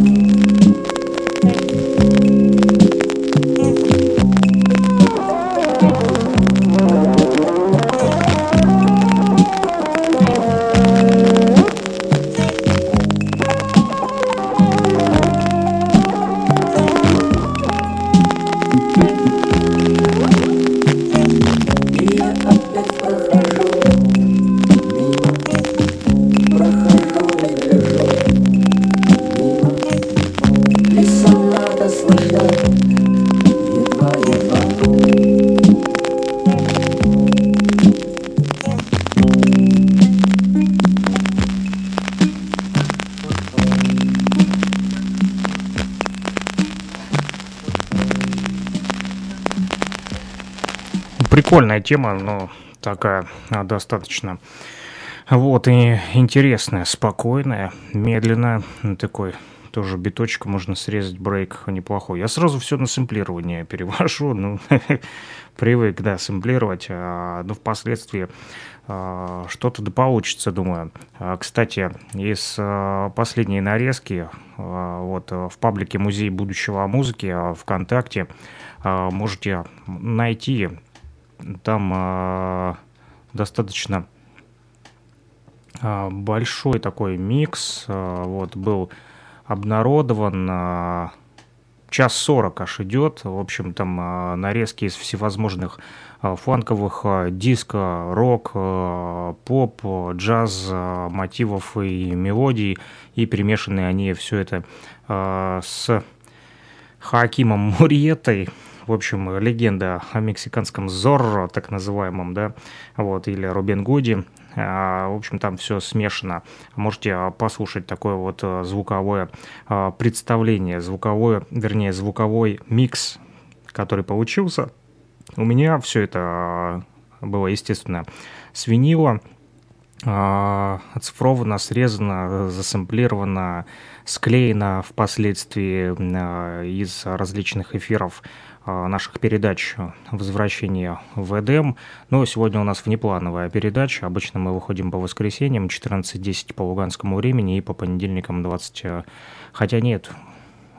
И я опять прохожу мимо, прохожу и гляжу мимо, и соната слышна едва-едва. Прикольная тема, но такая а, достаточно вот и интересная, спокойная, медленная, ну, такой тоже биточек можно срезать, брейк неплохой. Я сразу все на сэмплирование перевожу, ну привык, да, сэмплировать, а, но впоследствии а, что-то да получится, думаю. А, кстати, из а, последней нарезки а, вот в паблике «Музей будущего музыки» а, ВКонтакте а, можете найти. Там а, достаточно а, большой такой микс, а, вот, был обнародован, а, час сорок аж идет, в общем, там а, нарезки из всевозможных а, фанковых, а, диско, рок, а, поп, джаз, а, мотивов и мелодий, и перемешаны они все это а, с Хоакимом Мурриетой. В общем, легенда о мексиканском Зорро, так называемом, да, вот, или Робин Гуде. А, в общем, там все смешано. Можете послушать такое вот звуковое а, представление, звуковое, вернее, звуковой микс, который получился. У меня все это было, естественно, с винила, а, оцифровано, срезано, засэмплировано, склеено впоследствии а, из различных эфиров наших передач «Возвращение в Эдем». Но сегодня у нас внеплановая передача. Обычно мы выходим по воскресеньям четырнадцать десять по луганскому времени и по понедельникам двадцать... Хотя нет,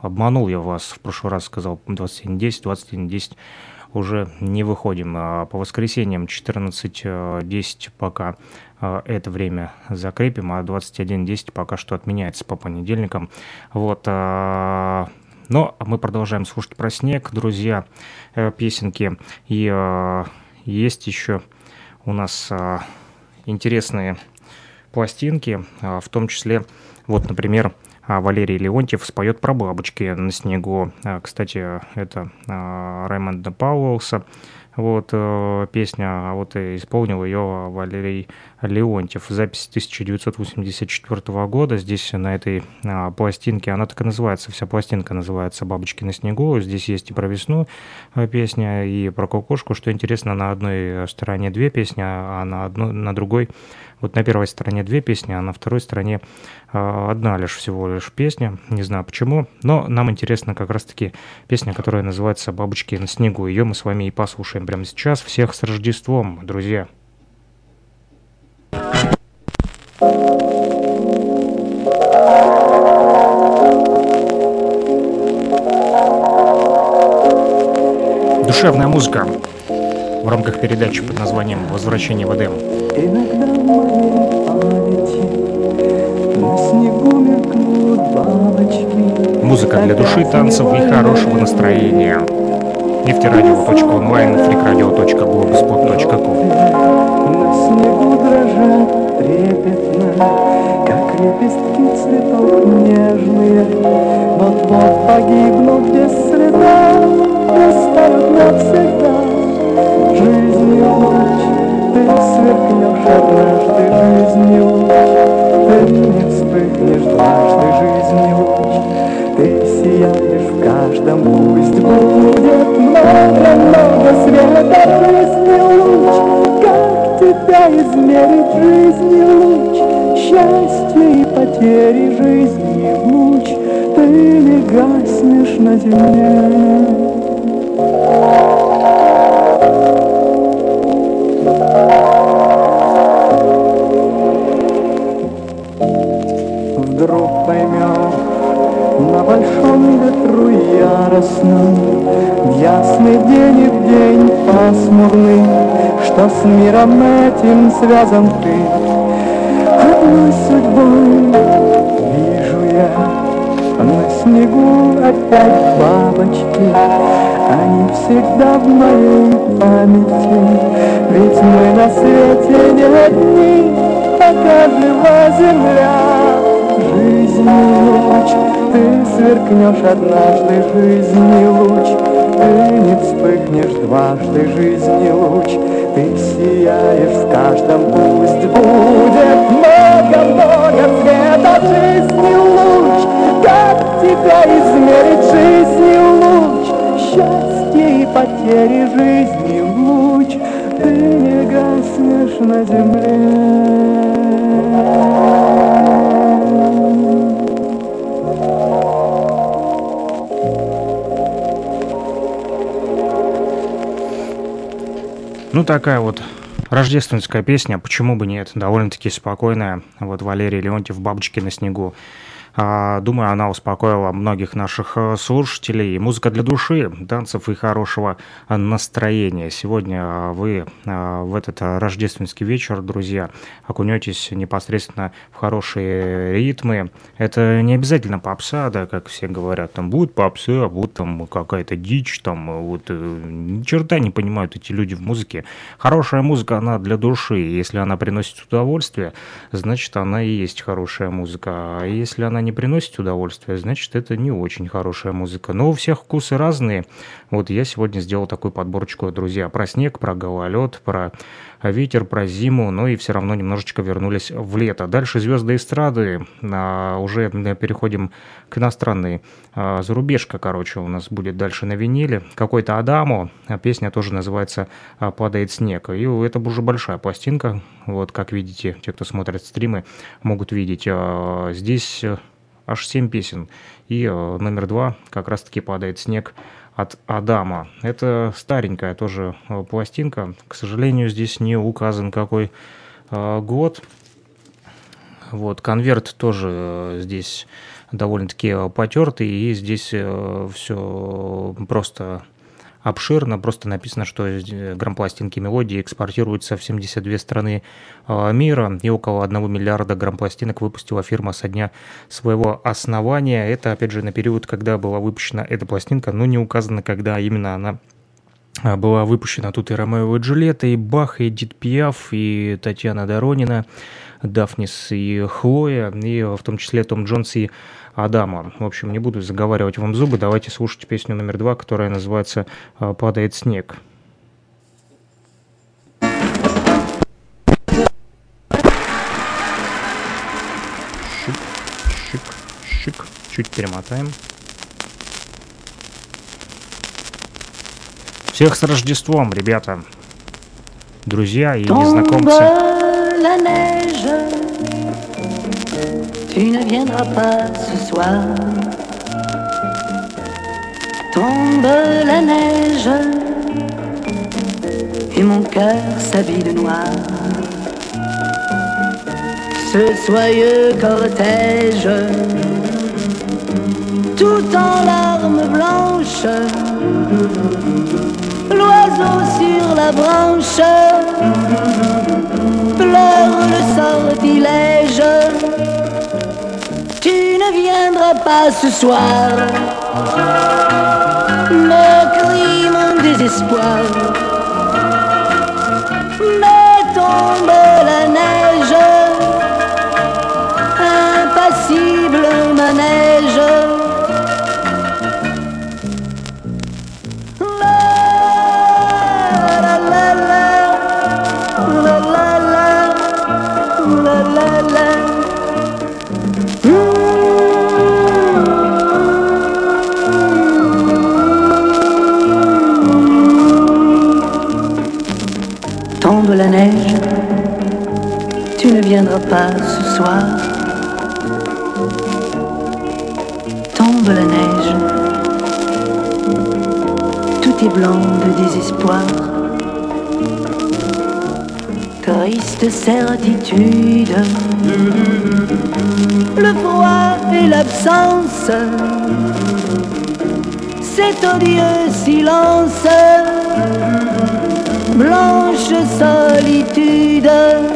обманул я вас, в прошлый раз сказал двадцать один десять, двадцать один десять уже не выходим. А по воскресеньям четырнадцать десять пока это время закрепим, а двадцать один десять пока что отменяется по понедельникам. Вот. Но мы продолжаем слушать про снег, друзья, песенки. И есть еще у нас интересные пластинки, в том числе, вот, например, Валерий Леонтьев споет про бабочки на снегу. Кстати, это Раймонда Пауэлса. Вот песня, а вот и исполнил ее Валерий Леонтьев. Запись тысяча девятьсот восемьдесят четвёртого года. Здесь на этой а, пластинке, она так и называется, вся пластинка называется «Бабочки на снегу». Здесь есть и про весну а, песня, и про кукушку. Что интересно, на одной стороне две песни, а на, одной, на другой, вот на первой стороне две песни, а на второй стороне а, одна лишь всего лишь песня. Не знаю почему, но нам интересна как раз-таки песня, которая называется «Бабочки на снегу». Ее мы с вами и послушаем прямо сейчас. Всех с Рождеством, друзья! Душевная музыка в рамках передачи под названием «Возвращение в Эдем». Иногда в моей памяти на снегу мелькнут бабочки. Музыка для души, танцев и хорошего настроения. нефтерадио точка онлайн, фрикрадио точка блогспот точка ком. На снегу дрожат трепетно, как лепестки цветов нежные. Вот-вот погибнут без следа, растают навсегда. Жизнью луч, ты сверкнешь однажды, жизнью луч, ты не вспыхнешь дважды, жизнью луч, ты сияешь в каждом, пусть будет много-много света, жизнью луч, как тебя измерить, жизнью луч, счастье и потери, жизнью луч, ты не гаснешь на земле. Вдруг поймем на большом ветру яростном, в ясный день и в день пасмурный, что с миром этим связан ты. Одной судьбой вижу я на снегу опять бабочки, они всегда в моей памяти, ведь мы на свете не одни, пока жива земля. Жизнью луч, ты сверкнешь однажды, жизнью луч, ты не вспыхнешь дважды, жизнью луч, ты сияешь в каждом, пусть будет много-много света, жизнью луч, как тебя измерить, жизнью луч, счастье и потери, жизнью луч, ты не гаснешь на земле. Ну, такая вот рождественская песня, почему бы нет, довольно-таки спокойная. Вот Валерий Леонтьев «Бабочки на снегу». Думаю, она успокоила многих наших слушателей. Музыка для души, танцев и хорошего настроения. Сегодня вы в этот рождественский вечер, друзья, окунетесь непосредственно в хорошие ритмы. Это не обязательно попса, да, как все говорят, там будет попса, а будет там какая-то дичь, там вот ни черта не понимают эти люди в музыке. Хорошая музыка, она для души. Если она приносит удовольствие, значит, она и есть хорошая музыка. А если она не приносит удовольствия, значит, это не очень хорошая музыка. Но у всех вкусы разные. Вот я сегодня сделал такую подборочку, друзья, про снег, про гололед, про ветер, про зиму, но и все равно немножечко вернулись в лето. Дальше звезды эстрады, а, уже переходим к иностранной. А, зарубежка, короче, у нас будет дальше на виниле. Какой-то Адамо, а песня тоже называется «Падает снег». И это уже большая пластинка, вот как видите, те, кто смотрит стримы, могут видеть. А, здесь аж семь песен. И э, номер два как раз-таки «Падает снег» от Адама. Это старенькая тоже э, пластинка. К сожалению, здесь не указан какой э, год. Вот, конверт тоже э, здесь довольно-таки потертый, и здесь все просто обширно, просто написано, что грампластинки мелодии экспортируются в семьдесят две страны мира, и около одного миллиарда грампластинок выпустила фирма со дня своего основания. Это, опять же, на период, когда была выпущена эта пластинка, но не указано, когда именно она была выпущена. Тут и Ромео и Джульетта, и Бах, и Эдит Пиаф, и Татьяна Доронина, Дафнис и Хлоя, и в том числе Том Джонс и Адама. В общем, не буду заговаривать вам зубы, давайте слушать песню номер два, которая называется «Падает снег». Шик, шик, шик. Чуть перемотаем. Всех с Рождеством, ребята, друзья и незнакомцы. La neige, tu ne viendras pas ce soir. Tombe la neige et mon cœur s'habille de noir. Ce soyeux cortège, tout en larmes blanches, l'oiseau sur la branche pleure le sortilège. Tu ne viendras pas ce soir, me crie mon désespoir. Mais tombe la neige, impassible manège. Tombe la neige, tu ne viendras pas ce soir. Tombe la neige, tout est blanc de désespoir. Triste certitude, le froid et l'absence, cet odieux silence, blanche solitude.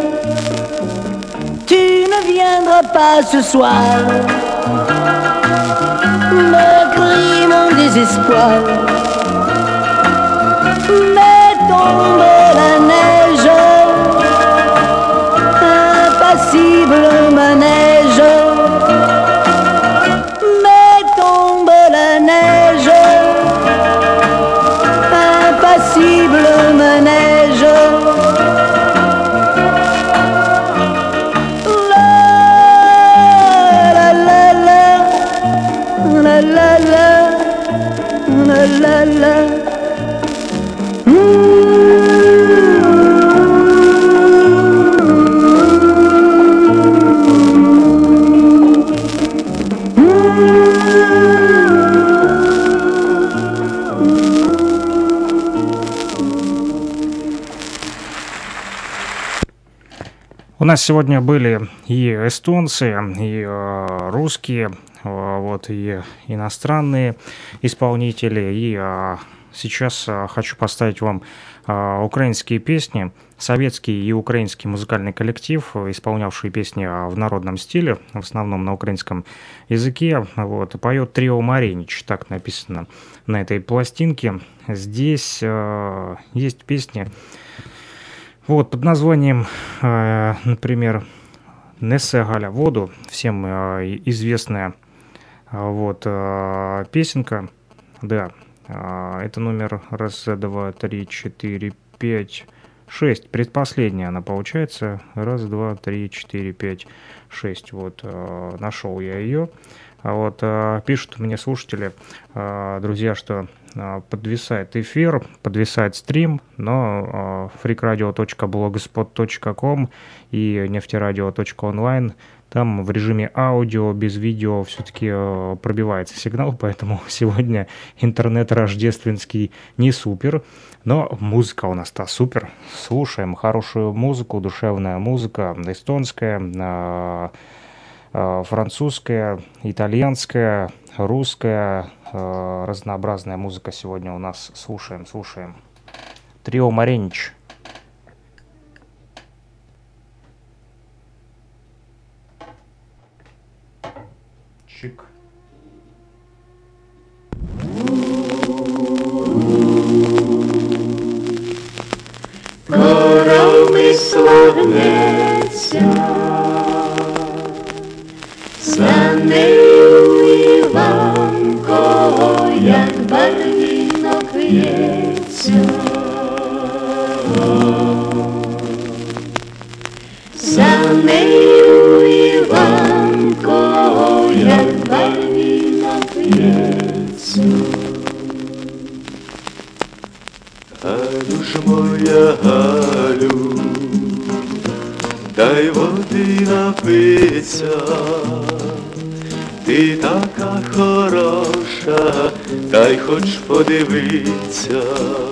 Tu ne viendras pas ce soir, me crie mon désespoir. Mais tombe la neige, impassible manège. Mais tombe la neige, impassible manège. La la la la la la la la la. У нас сегодня были и эстонцы, и э, русские, э, вот, и иностранные исполнители. И э, сейчас э, хочу поставить вам э, украинские песни. Советский и украинский музыкальный коллектив, исполнявший песни в народном стиле, в основном на украинском языке. Вот, поет трио Маринич, так написано на этой пластинке. Здесь э, есть песни вот, под названием, э, например, «Несе Галя воду», всем э, известная э, вот, э, песенка. Да, э, это номер раз, два, три, четыре, пять, шесть. Предпоследняя она получается. Раз, два, три, четыре, пять, шесть. Вот, э, нашел я ее. А вот э, пишут мне слушатели, э, друзья, что э, подвисает эфир, подвисает стрим, но э, freakradio точка blogspot точка com и нефтерадио точка онлайн, там в режиме аудио, без видео все-таки э, пробивается сигнал, поэтому сегодня интернет рождественский не супер, но музыка у нас-то супер. Слушаем хорошую музыку, душевная музыка, эстонская, э, э, французская, итальянская, русская, э, разнообразная музыка сегодня у нас. Слушаем, слушаем. Трио Маренич. Чик. Коромисло гнеться, за нею Іванко, як барвінок в'ється. За нею Іванко, як барвінок в'ється. Галю ж моя, Галю, дай води напиться, ти така хороша, дай хоч подивиться,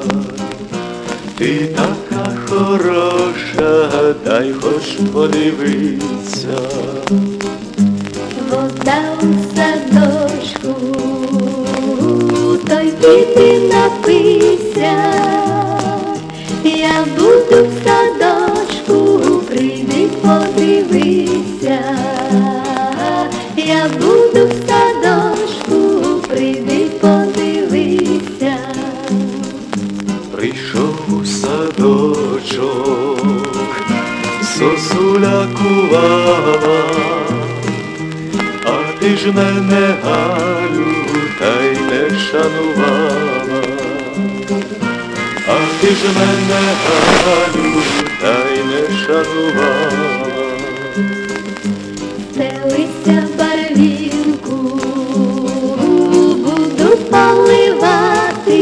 ти така хороша, дай хоч подивиться. Вода у садочку, той піди напися, я буду в садочку, прийди подивися, я буду в садочку, прийди подивися. Прийшов у садочок, сосуля кувала, а ти ж мене, Галю, та й не шанувала. А ти ж мене, Галю, та й не шанувала. Стелися барвінку, буду поливати,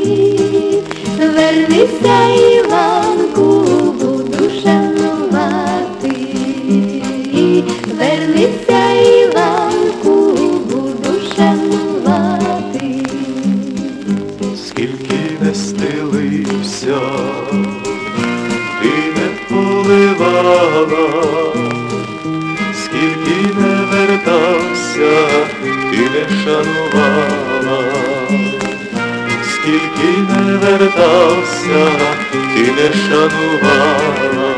вернися, Іванку, буду шанувати, вернися, Іванку, буду шанувати. Скільки не стелився, ти не поливала, скільки не вертався, ти не шанувала, скільки не вертався, ти не шанувала.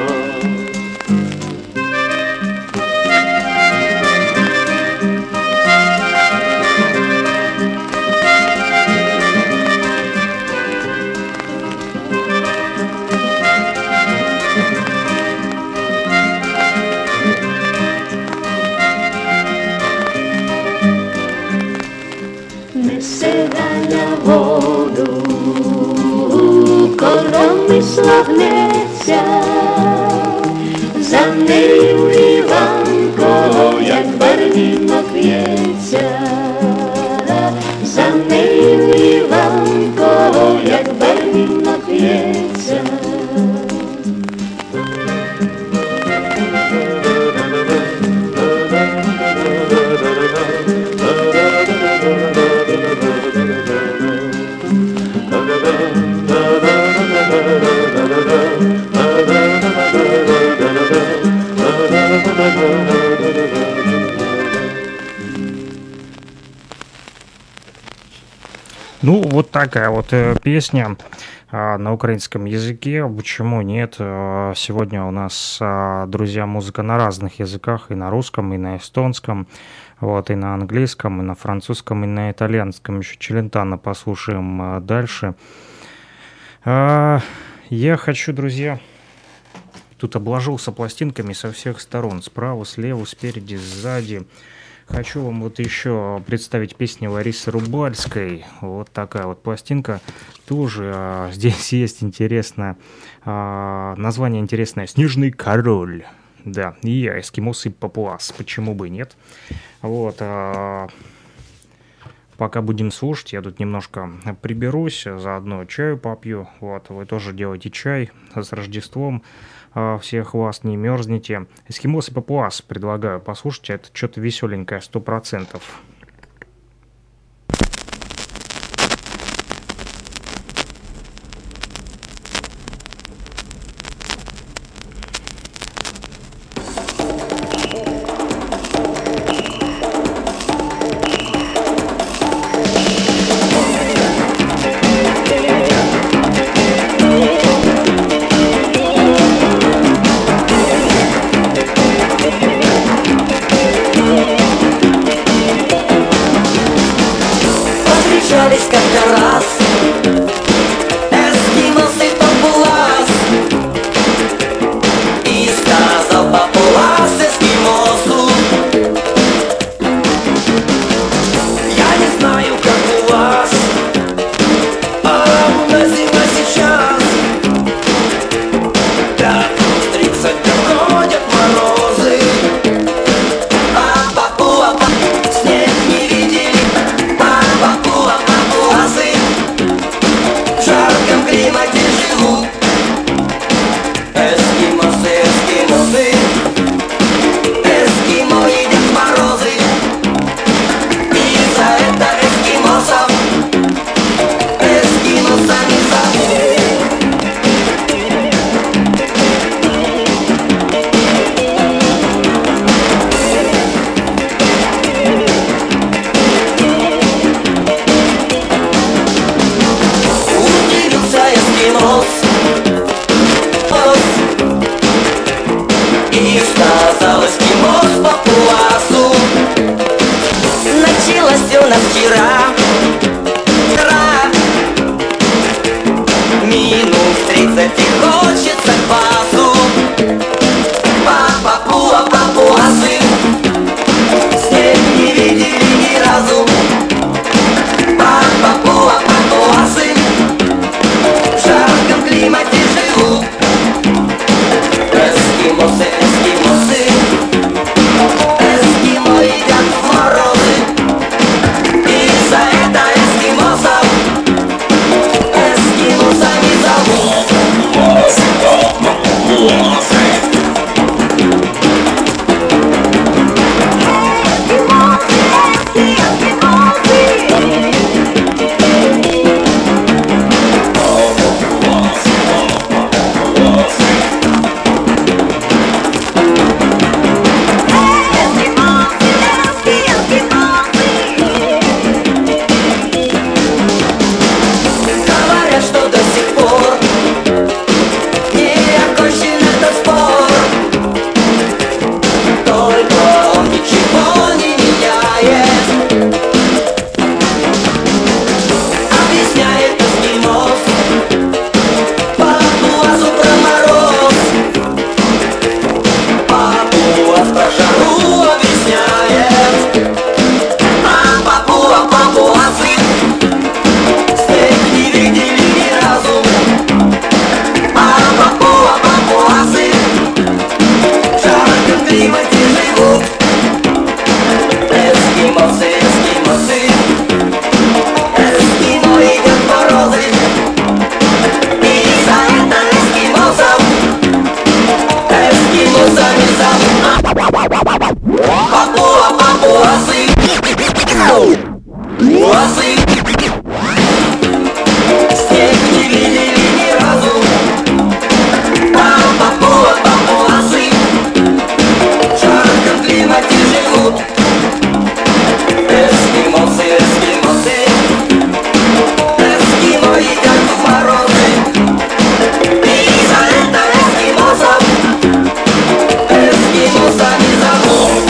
Несе Галя воду, коромисло гнеться, за нею Іванко, як барвінок в'ється, за нею Іванко, як барвінок в'ється. Ну, вот такая вот э, песня э, на украинском языке. Почему нет? Э, сегодня у нас, э, друзья, музыка на разных языках. И на русском, и на эстонском, вот, и на английском, и на французском, и на итальянском. Еще Челентано послушаем э, дальше. Э, я хочу, друзья... Тут обложился пластинками со всех сторон. Справа, слева, спереди, сзади. Хочу вам вот еще представить песню Ларисы Рубальской. Вот такая вот пластинка. Тоже а, здесь есть интересное а, название интересное. «Снежный король». Да, и «Эскимос и папуас». Почему бы нет? Вот. А, пока будем слушать, я тут немножко приберусь, заодно чаю попью. Вот, вы тоже делайте чай с Рождеством. Всех вас, не мерзните. «Эскимос и папуас» предлагаю послушать. Это что-то веселенькое, сто процентов. несколько раз. Эскимос и папуас. И сказал папуас эскимосу: я не знаю, как у вас, а у нас зима сейчас. Да, плюс тридцать доходят морозы. А папуа, снег не видели. А папуа, папуасы в жарком климате живут. Эскимосы, эскимосы, эскимо едят морозы. И за это эскимосов эскимосами зовут. Удивился эскимос и сказал эскимос папуасу: началось у нас вчера. Вчера минус тридцать и хочется квасу. Папуа, папуасы снег не видели ни разу. Папуа, папуасы в жарком климате живут. Эскимосы, эскимосы, эскимо едят в морозы. И за это эскимосов эскимосами зовут. Говорят, что до сих пор не окончен этот спор. Только он ничего не меняет. Объясняет эскимос папуасу про мороз. Папуас про жару объясняет. А папуа, папуасы снег не видели ни разу. А папуа, папуасы в жарком климате живут. Эскимосы, эскимосы, эскимо едят морозы. И за это эскимосов эскимосами зовут. Папуа, папуасы, папуасы снег не видели ни разу. А папуа, папуасы в жарком климате живут. Эскимосы, эскимосы, эскимо едят в морозы. И за это эскимосов эскимосами зовут.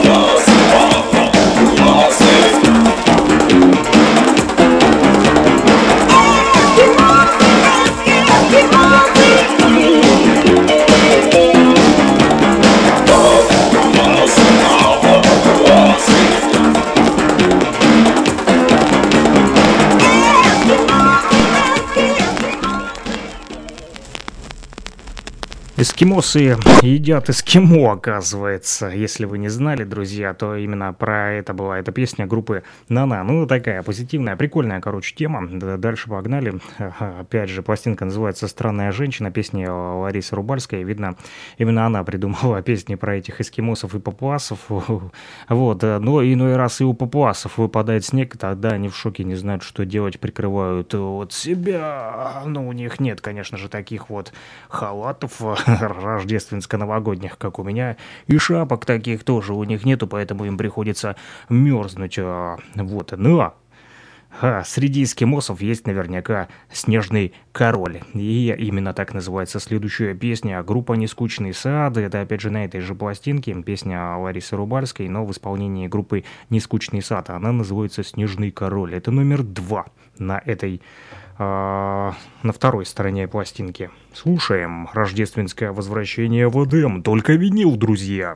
Эскимосы едят эскимо, оказывается. Если вы не знали, друзья, то именно про это была эта песня группы Нана. Ну, такая позитивная, прикольная, короче, тема. Дальше погнали. Опять же, пластинка называется «Странная женщина», песни Ларисы Рубальской. Видно, именно она придумала песни про этих эскимосов и папуасов. Вот. Но иной раз и у папуасов выпадает снег, тогда они в шоке, не знают, что делать, прикрывают от себя. Но у них нет, конечно же, таких вот халатов рождественско-новогодних, как у меня, и шапок таких тоже у них нету, поэтому им приходится мерзнуть. Вот, но Ха, среди эскимосов есть наверняка снежный король. И именно так называется следующая песня. Группа «Нескучный сад». Это опять же на этой же пластинке. Песня Ларисы Рубальской, но в исполнении группы «Нескучный сад». Она называется «Снежный король». Это номер два на этой, э, на второй стороне пластинки. Слушаем «Рождественское возвращение в Эдем». Только винил, друзья.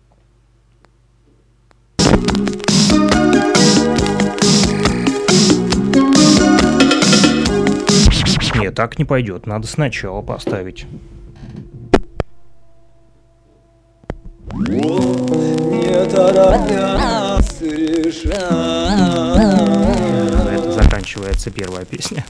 Нет, так не пойдет. Надо сначала поставить. Не торопясь решать. На этом заканчивается первая песня.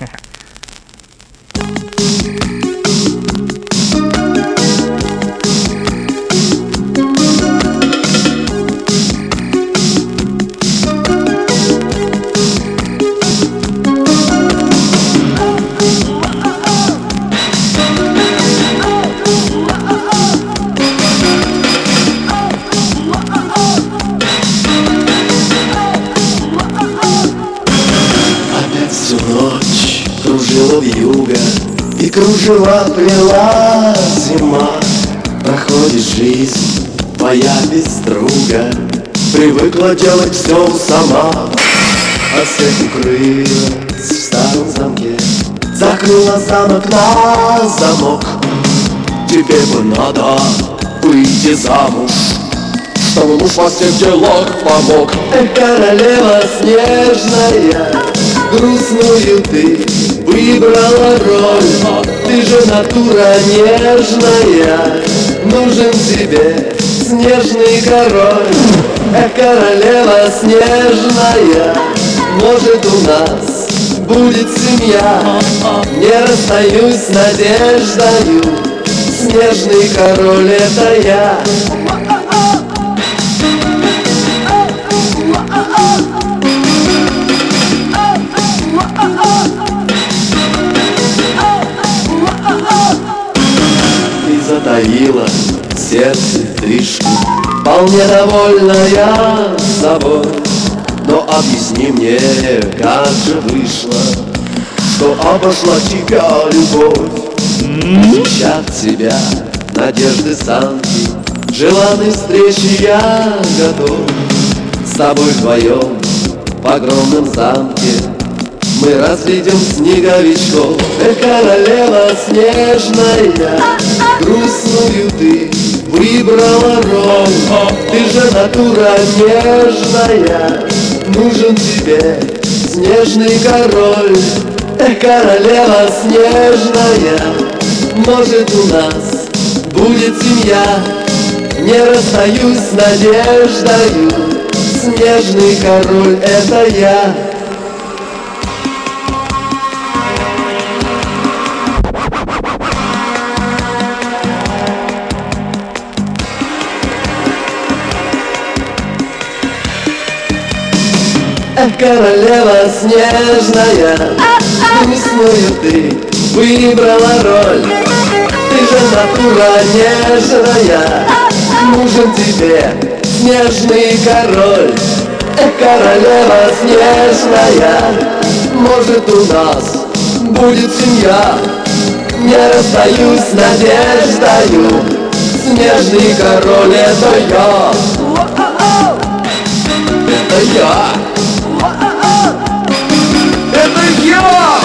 Вьюга и кружева плела зима. Проходит жизнь твоя без друга, привыкла делать все сама. А свет укрылась в старом замке, закрыла замок на замок. Теперь бы надо выйти замуж, чтобы муж во всех делах помог. Эх, королева снежная, грустную ты выбрала роль. Ты же натура нежная, нужен тебе снежный король. Эх, королева снежная, может у нас будет семья. Не расстаюсь с надеждою, снежный король это я. Затаила в сердце тришку, вполне довольная собой. Но объясни мне, как же вышло, что обошла тебя любовь. Ища тебя надежды санки, желанной встречи я готов. С тобой вдвоем в огромном замке мы разведем снеговичков. Эх, королева снежная, грустную ты выбрала роль. Ты же натура нежная, нужен тебе снежный король. Эх, королева снежная, может у нас будет семья. Не расстаюсь с надеждою, снежный король это я. Эх, королева снежная, грустную ты выбрала роль. Ты же натура нежная, нужен тебе снежный король. Эх, королева снежная, может у нас будет семья. Не расстаюсь с надеждою, снежный король это я. Это я. Это я!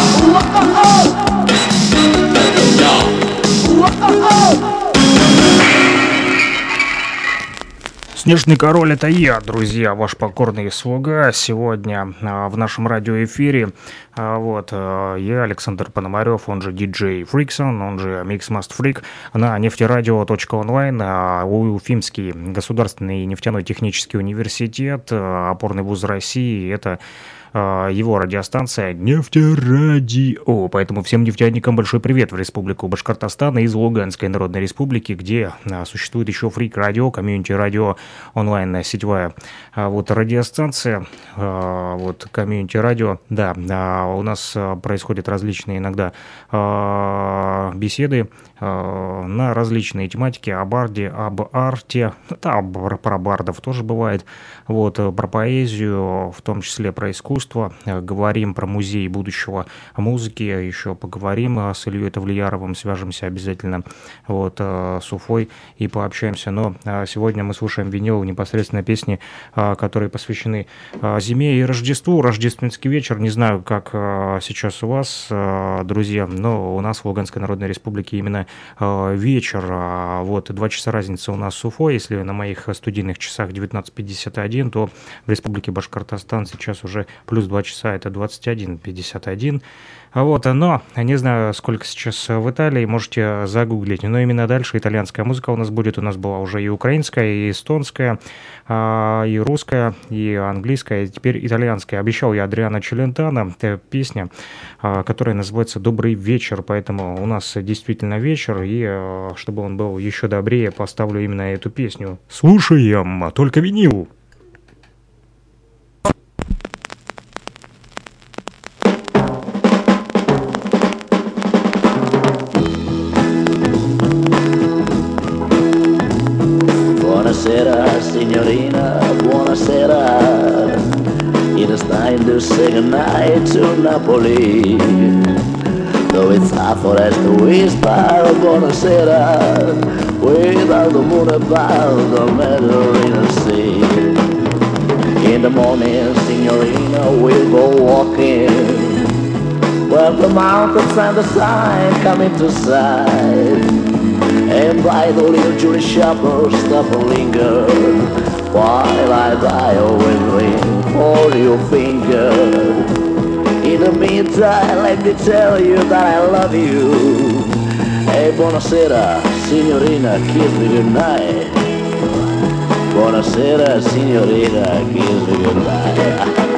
Снежный король это я, друзья, ваш покорный слуга. Сегодня а, в нашем радиоэфире а, вот, а, я, Александр Пономарев, он же диджей Фриксон, он же Mixmaster Freak, на нефтерадио точка онлайн, а, Уфимский государственный нефтяной технический университет, а, опорный вуз России, это его радиостанция «Нефтерадио». Поэтому всем нефтяникам большой привет в Республику Башкортостан из Луганской Народной Республики, где существует еще фрик-радио, комьюнити-радио, онлайн-сетевая вот радиостанция, вот комьюнити-радио. Да, у нас происходят различные иногда беседы на различные тематики о барде, об арте, да, про бардов тоже бывает, вот, про поэзию, в том числе про искусство, искусства, говорим про музей будущего музыки, еще поговорим с Ильей Тавлияровым, свяжемся обязательно вот, с Уфой и пообщаемся. Но сегодня мы слушаем винил непосредственно песни, которые посвящены зиме и Рождеству, рождественский вечер. Не знаю, как сейчас у вас, друзья, но у нас в Луганской Народной Республике именно вечер. Вот, два часа разницы у нас с Уфой. Если на моих студийных часах девятнадцать пятьдесят один, то в Республике Башкортостан сейчас уже плюс два часа, это двадцать один пятьдесят один. Вот, но не знаю, сколько сейчас в Италии, можете загуглить. Но именно дальше итальянская музыка у нас будет. У нас была уже и украинская, и эстонская, и русская, и английская, и теперь итальянская. Обещал я Адриано Челентано, это песня, которая называется «Добрый вечер», поэтому у нас действительно вечер, и чтобы он был еще добрее, поставлю именно эту песню. Слушаем, только винил. Buonasera signorina, buonasera. It is time to say goodnight to Napoli. Though it's hard for us to whisper buonasera, without the moon above the Mediterranean Sea. In the morning, signorina, we'll go walking, where the mountains and the sun come into sight. And by the little jewelry shopper, stop and linger, while I die always ring for your finger. In the meantime, let me tell you that I love you. Hey, buonasera, signorina, kiss me goodnight. Buonasera, signorina, kiss me goodnight.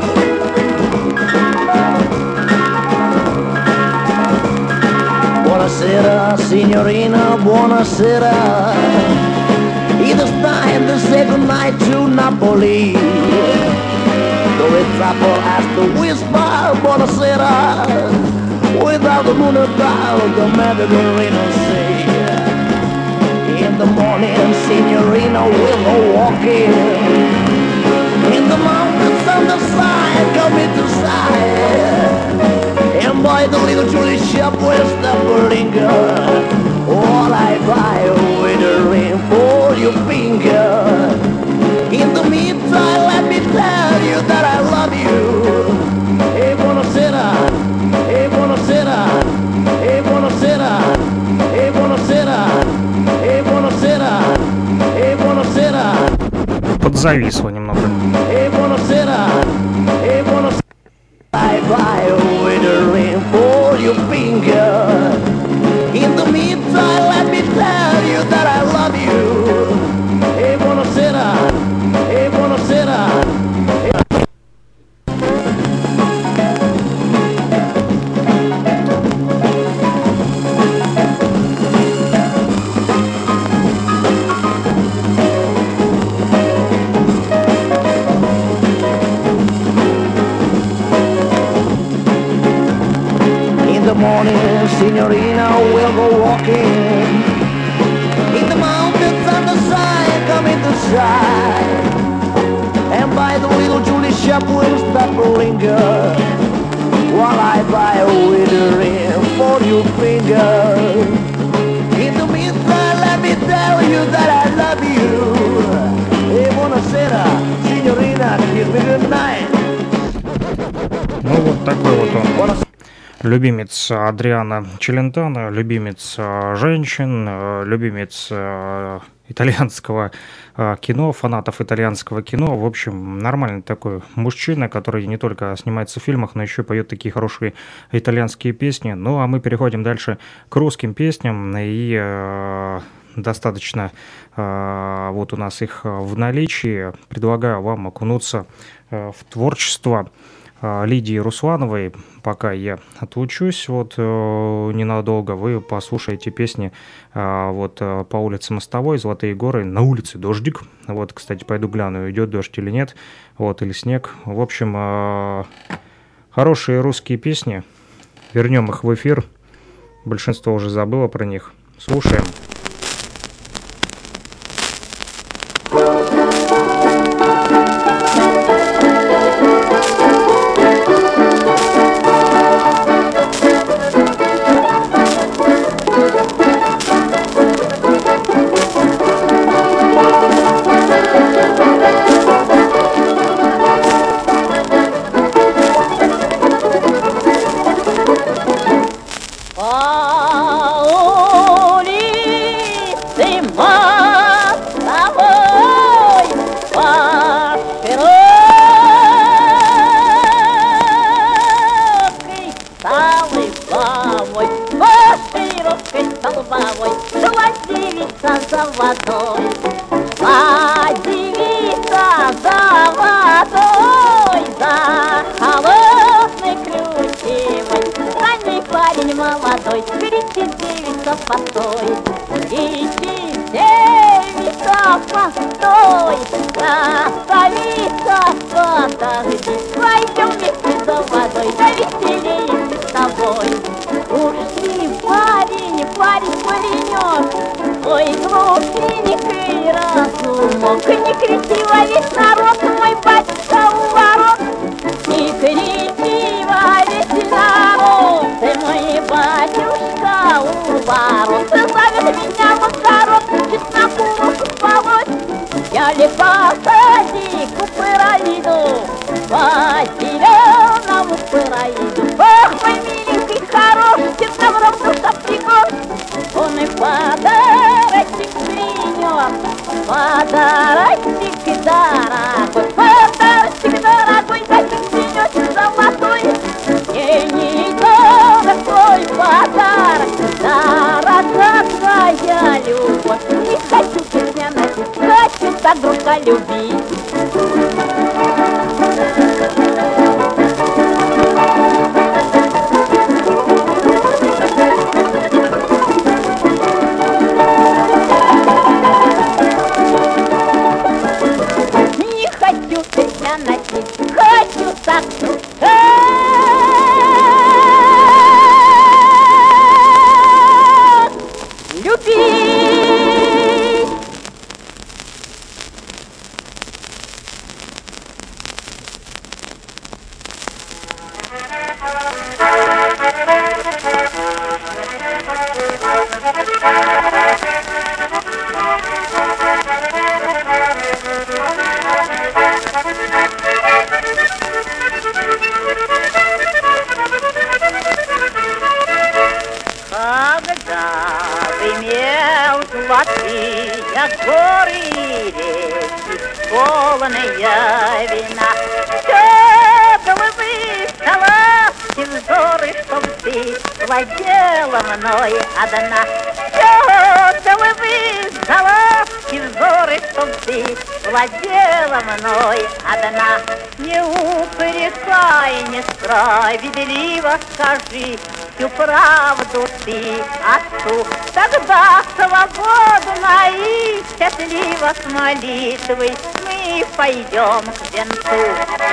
Buonasera, signorina, buonasera. It is time to say goodnight to Napoli. Though it's trouble as to whisper buonasera, without the moon above the Mediterranean Sea. In the morning, signorina, we'll go walking, in the mountains on the side, coming to sight. And by the little jewelry shop where the linger, all I buy with a ring for your finger. In the meantime, let me tell you that I love you. Hey, buonasera, hey, buonasera, hey, buonasera, hey, buonasera, hey, buonasera, hey, buonasera. Подзависло немного. Hey, buonasera, hey, buonasera. I buy with a ring for your finger. In the meantime, let me tell you that I love you. Hey, buonasera, hey, buonasera. Morning, signorina, we'll go walking, in the mountains on the side, coming to side. And by the little jewelry shop we'll stop to linger, while I buy a winter ring for your finger. In the meantime, let me tell you that I love you. Hey, buonasera, signorina, kiss me good night. Ну вот такой вот он. Любимец Адриано Челентано, любимец женщин, любимец итальянского кино, фанатов итальянского кино. В общем, нормальный такой мужчина, который не только снимается в фильмах, но еще поет такие хорошие итальянские песни. Ну, а мы переходим дальше к русским песням. И э, достаточно э, вот у нас их в наличии. Предлагаю вам окунуться э, в творчество Лидии Руслановой. Пока я отлучусь вот э, ненадолго, вы послушаете песни э, вот э, по улице Мостовой, Золотые горы, на улице дождик. Вот, кстати, пойду гляну, идет дождь или нет, вот, или снег. В общем, э, хорошие русские песни. Вернем их в эфир. Большинство уже забыло про них. Слушаем. столбовой шла девица за водой. Шла девица за водой, за холодной ключевой. Ранний парень молодой, кричит девица, постой. Кричит девица, постой. Красавица, подожди, пойдем вместе за водой, да веселее с тобой. Ушли парень, парень, паренек, ой, глупенек и разумок. Не кричи во весь народ, мой батюшка у ворот. Не кричи во весь народ, ты мой батюшка у ворот. Зовет меня Маскарот, чесноку полоть. Я ли посади-ку пыраиду, по зеленому пыраиду. Ох, мой миленький, хороший, добром душа пригон. Он и подарочек принес, подарочек дорогой, подарочек дорогой, зачем принес золотой? Мне не дорог твой подарок, дорога твоя любовь. Не хочу тебя носить, хочу так друга любить. Хочу так любить. Когда вымел золотые горы и реки, полные вина, все головы соловки взоры, чтоб ты владела мной одна. Все головы соловки взоры, чтоб ты владела мной одна. Не упрекай несправедливо, скажи всю правду ты отцу. Тогда свободно и счастливо с молитвой мы пойдем к венцу.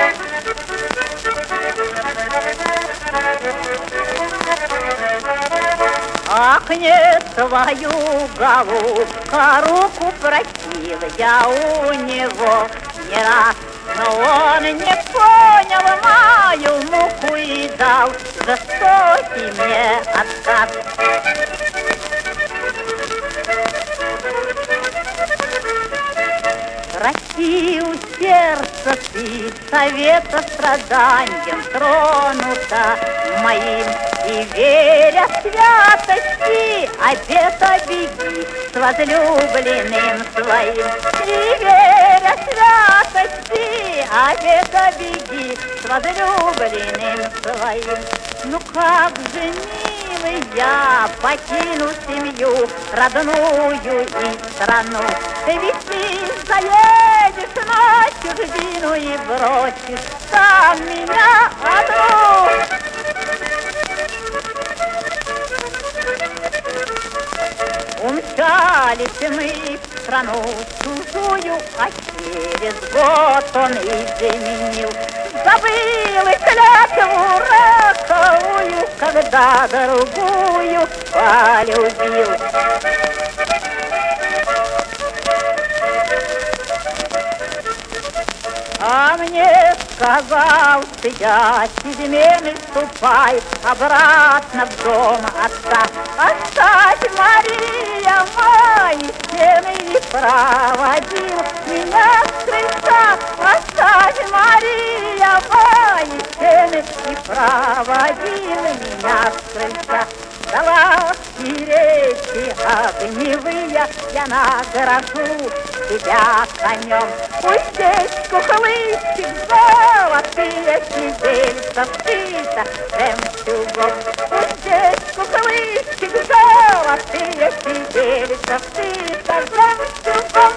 Ах, не твою голубка, руку просил я у него не раз, но он не понял мою муку и дал жестокий мне отказ. Расти у сердца ты, совета страданием тронута моим, и веря святости, обета беги с возлюбленным своим. И веря святости, обета беги с возлюбленным своим. Ну как же, милый, я покину семью родную и страну, ведь ты заедешь на чужбину и бросишь там меня одну. Умчались мы в страну чужую, а через год он изменил. Забыл и клятву роковую, когда другую полюбил. А мне сказал я, измены ступай обратно в дом отца. Оставь, Мария, мои стены, и проводил меня с крыльца. Оставь, Мария, мои стены, и проводил меня с крыльца. Дала и речи огневые, я награжу тебя конем. Пусть здесь кухлычек золотые сидельца птица жемчугом. Пусть здесь кухлычек золотые золотые сиделица, ты дождем.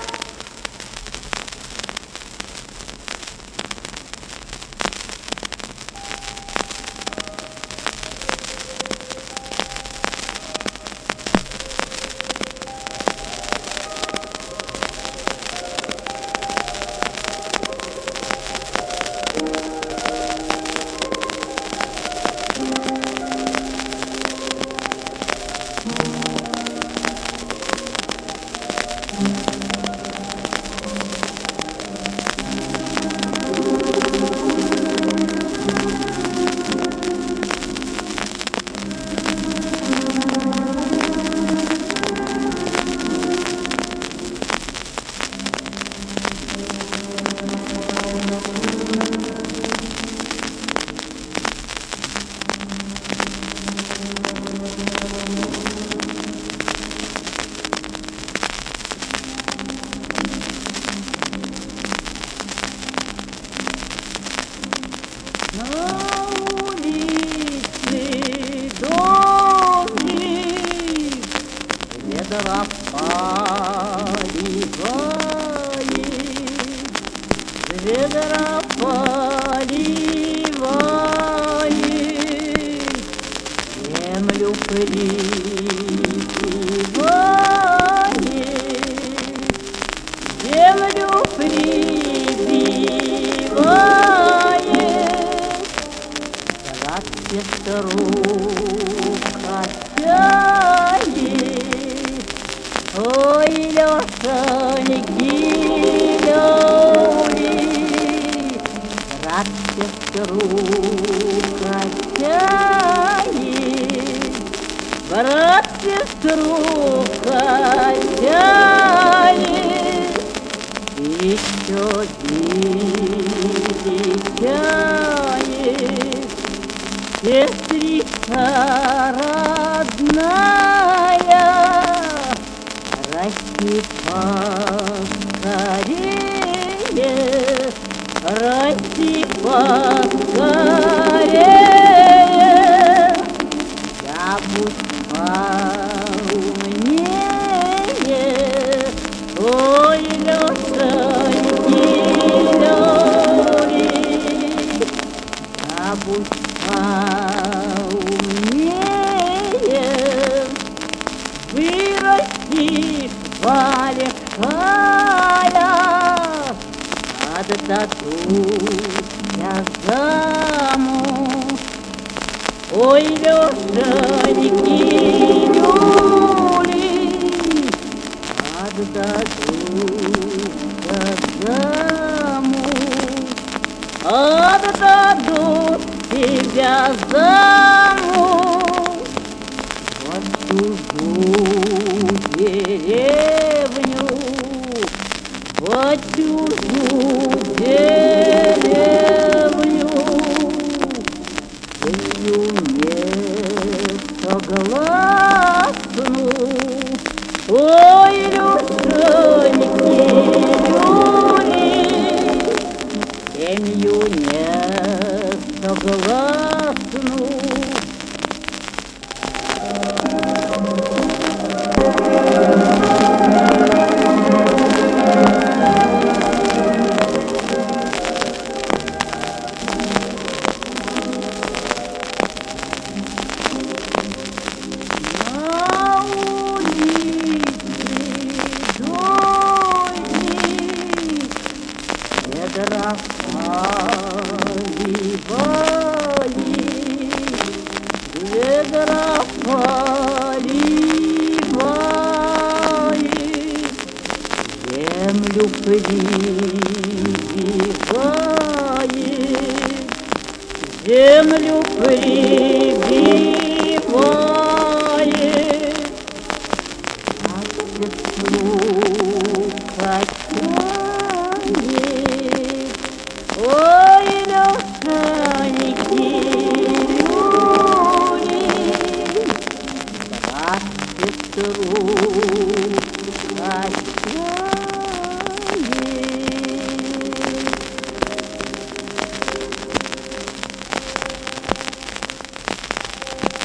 Ведра поливает, землю прибивает, землю прибивает, как сестру качает. Ой, Лешеньки, брат сестру качает, брат сестру качает, еще величает, сестрица родная, расти поскорее, расти поскорее, я будь поумнее. Ой, Лешеньки, Лёли, я будь поумнее, вырасти большая, отдадут я замуж. Ой, Лешеньки, Люли, отдадут я замуж, отдадут тебя замуж. Вот чужую деревню, вот чужую деревню, ею не согласну. Ой, Лешеньки, Люли, семью не согласну. Ведра поливает, ведра поливает, землю прибивает, землю прибивает, а сестру качает. Ой, Лешеньки, Люли, брат сестру качает.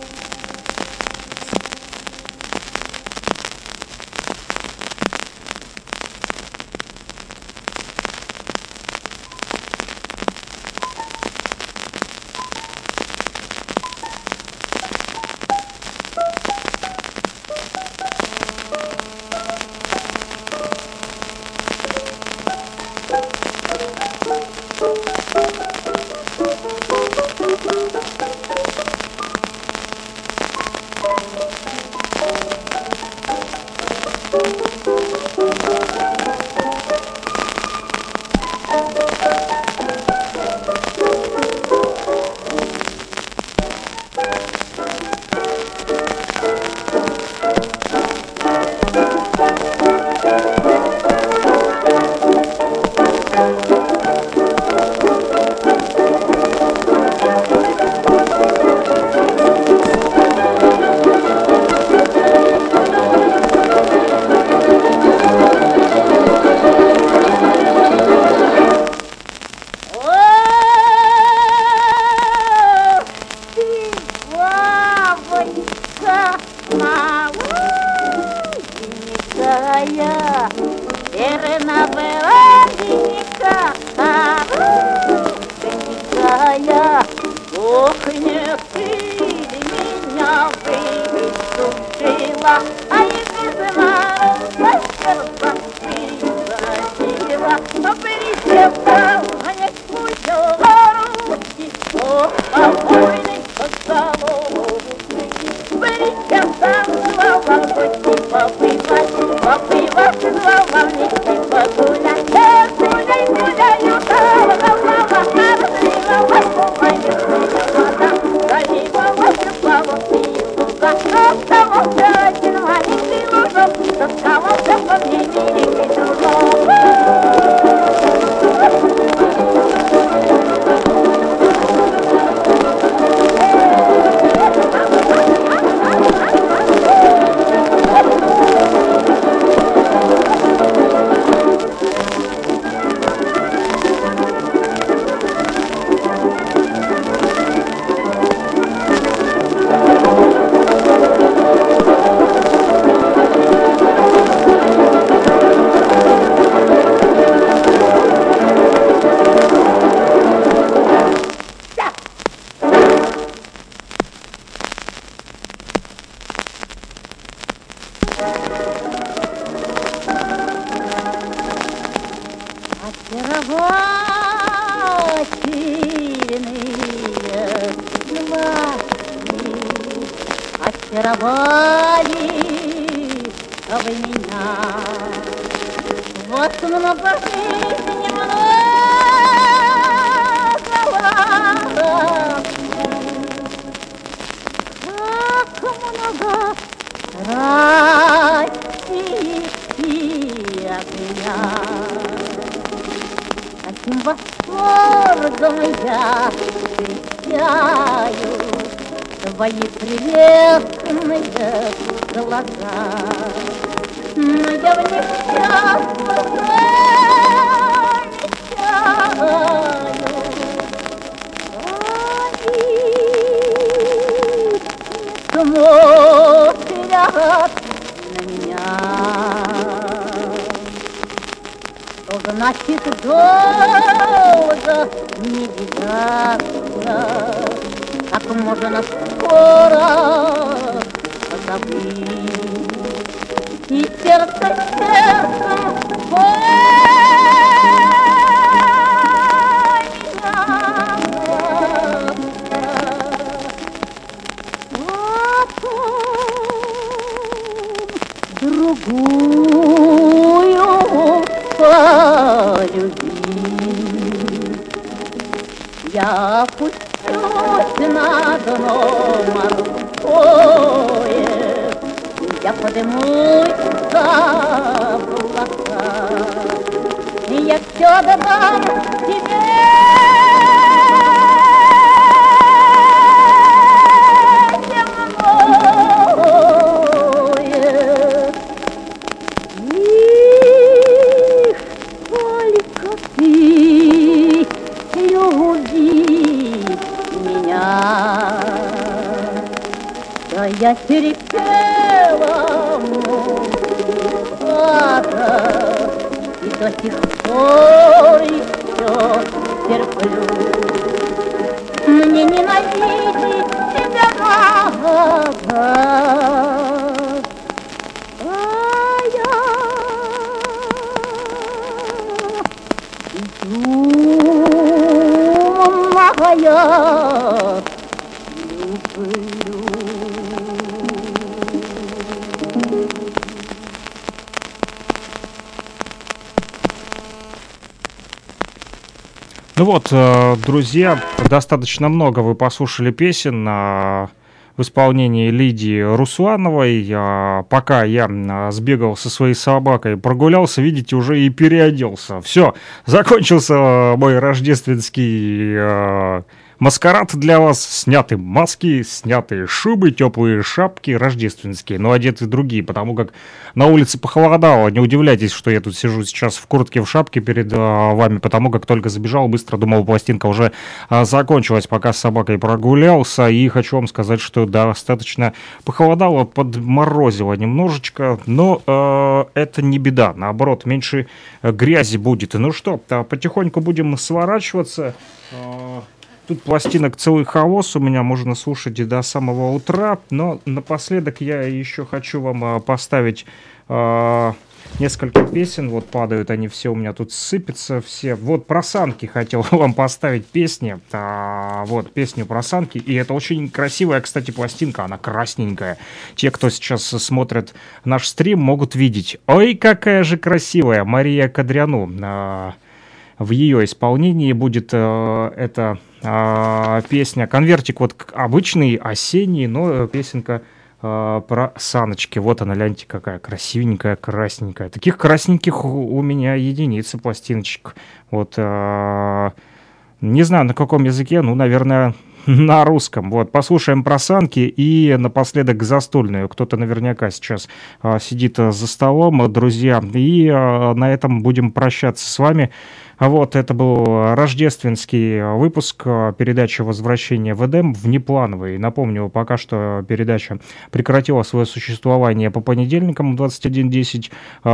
Ну вот, друзья, достаточно много вы послушали песен в исполнении Лидии Руслановой. Пока я сбегал со своей собакой, прогулялся, видите, уже и переоделся. Все, закончился мой рождественский маскарад для вас. Сняты маски, сняты шубы, теплые шапки рождественские, но одеты другие, потому как на улице похолодало. Не удивляйтесь, что я тут сижу сейчас в куртке, в шапке перед а, вами, потому как только забежал, быстро думал, пластинка уже а, закончилась, пока с собакой прогулялся. И хочу вам сказать, что достаточно похолодало, подморозило немножечко, но а, это не беда, наоборот, меньше грязи будет. Ну что, потихоньку будем сворачиваться. А, Тут пластинок целый хаос, у меня можно слушать и до самого утра, но напоследок я еще хочу вам поставить э, несколько песен, вот падают они все, у меня тут сыпятся все. Вот про санки хотел вам поставить песни, а, вот песню про санки, и это очень красивая, кстати, пластинка, она красненькая. Те, кто сейчас смотрит наш стрим, могут видеть. Ой, какая же красивая Мария Кадряну. А, в ее исполнении будет э, эта э, песня. Конвертик вот обычный, осенний, но песенка э, про саночки. Вот она, гляньте, какая красивенькая, красненькая. Таких красненьких у, у меня единицы пластиночек. Вот, э, не знаю, на каком языке, ну, наверное, на русском. Вот, послушаем про санки и напоследок застольную. Кто-то наверняка сейчас э, сидит за столом, друзья. И э, на этом будем прощаться с вами. Вот, это был рождественский выпуск передачи «Возвращение в Эдем», внеплановый. Напомню, пока что передача прекратила свое существование по понедельникам двадцать один десять.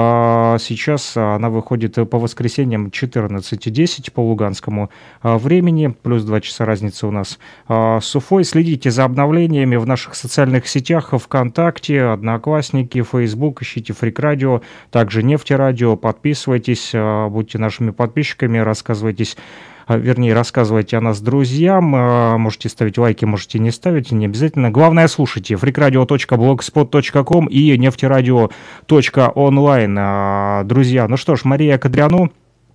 Сейчас она выходит по воскресеньям четырнадцать десять по луганскому времени. Плюс два часа разницы у нас с Уфой. Следите за обновлениями в наших социальных сетях: ВКонтакте, Одноклассники, Фейсбук. Ищите Фрик Радио, также Нефтерадио. Подписывайтесь, будьте нашими подписчиками. Рассказывайтесь, вернее, рассказывайте о нас друзьям. Можете ставить лайки, можете не ставить, не обязательно. Главное, слушайте фрик радио точка блогспот точка ком и нефтерадио точка онлайн. Друзья, ну что ж, Мария Кадряну,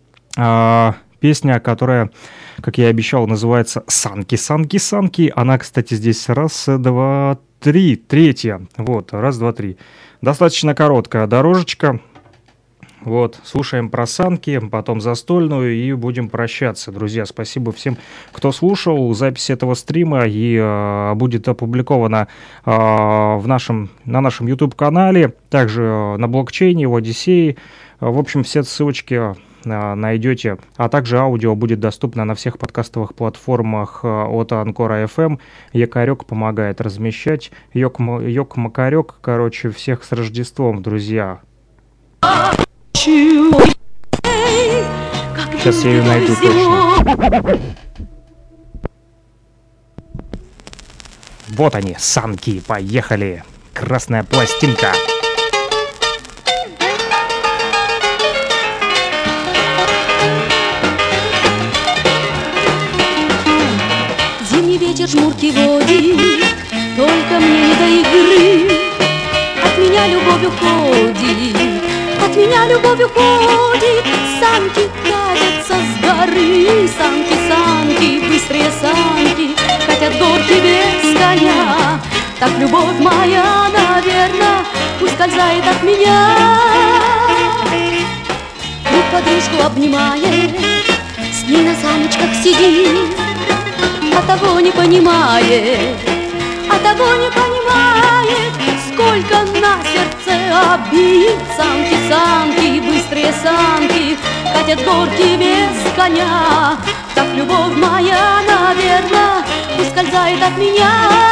песня, которая, как я и обещал, называется «Санки, санки, санки». Она, кстати, здесь раз, два, три, третья. Вот, раз, два, три. Достаточно короткая дорожечка. Вот, слушаем про санки, потом застольную и будем прощаться. Друзья, спасибо всем, кто слушал. Запись этого стрима и э, будет опубликована э, в нашем, на нашем YouTube-канале, также э, на блокчейне, в Одиссее. В общем, все ссылочки э, найдете. А также аудио будет доступно на всех подкастовых платформах э, от Анкора эф эм. Якорек помогает размещать. Йок-макарек, короче, всех с Рождеством, друзья. Сейчас я ее найду точно. Вот они, санки, поехали. Красная пластинка. Зимний вечер жмурки водит, только мне не до игры. От меня любовь уходит, от меня любовь уходит. Санки катятся с горы, санки, санки, быстрые санки, катят горки без коня. Так любовь моя, наверно, ускользает от меня. Друг подружку обнимает, с ней на саночках сидит, а того не понимает, а того не понимает, сколько на сердце обид. Санки, санки, быстрые санки, катят горки без коня. Так любовь моя, наверно, ускользает от меня.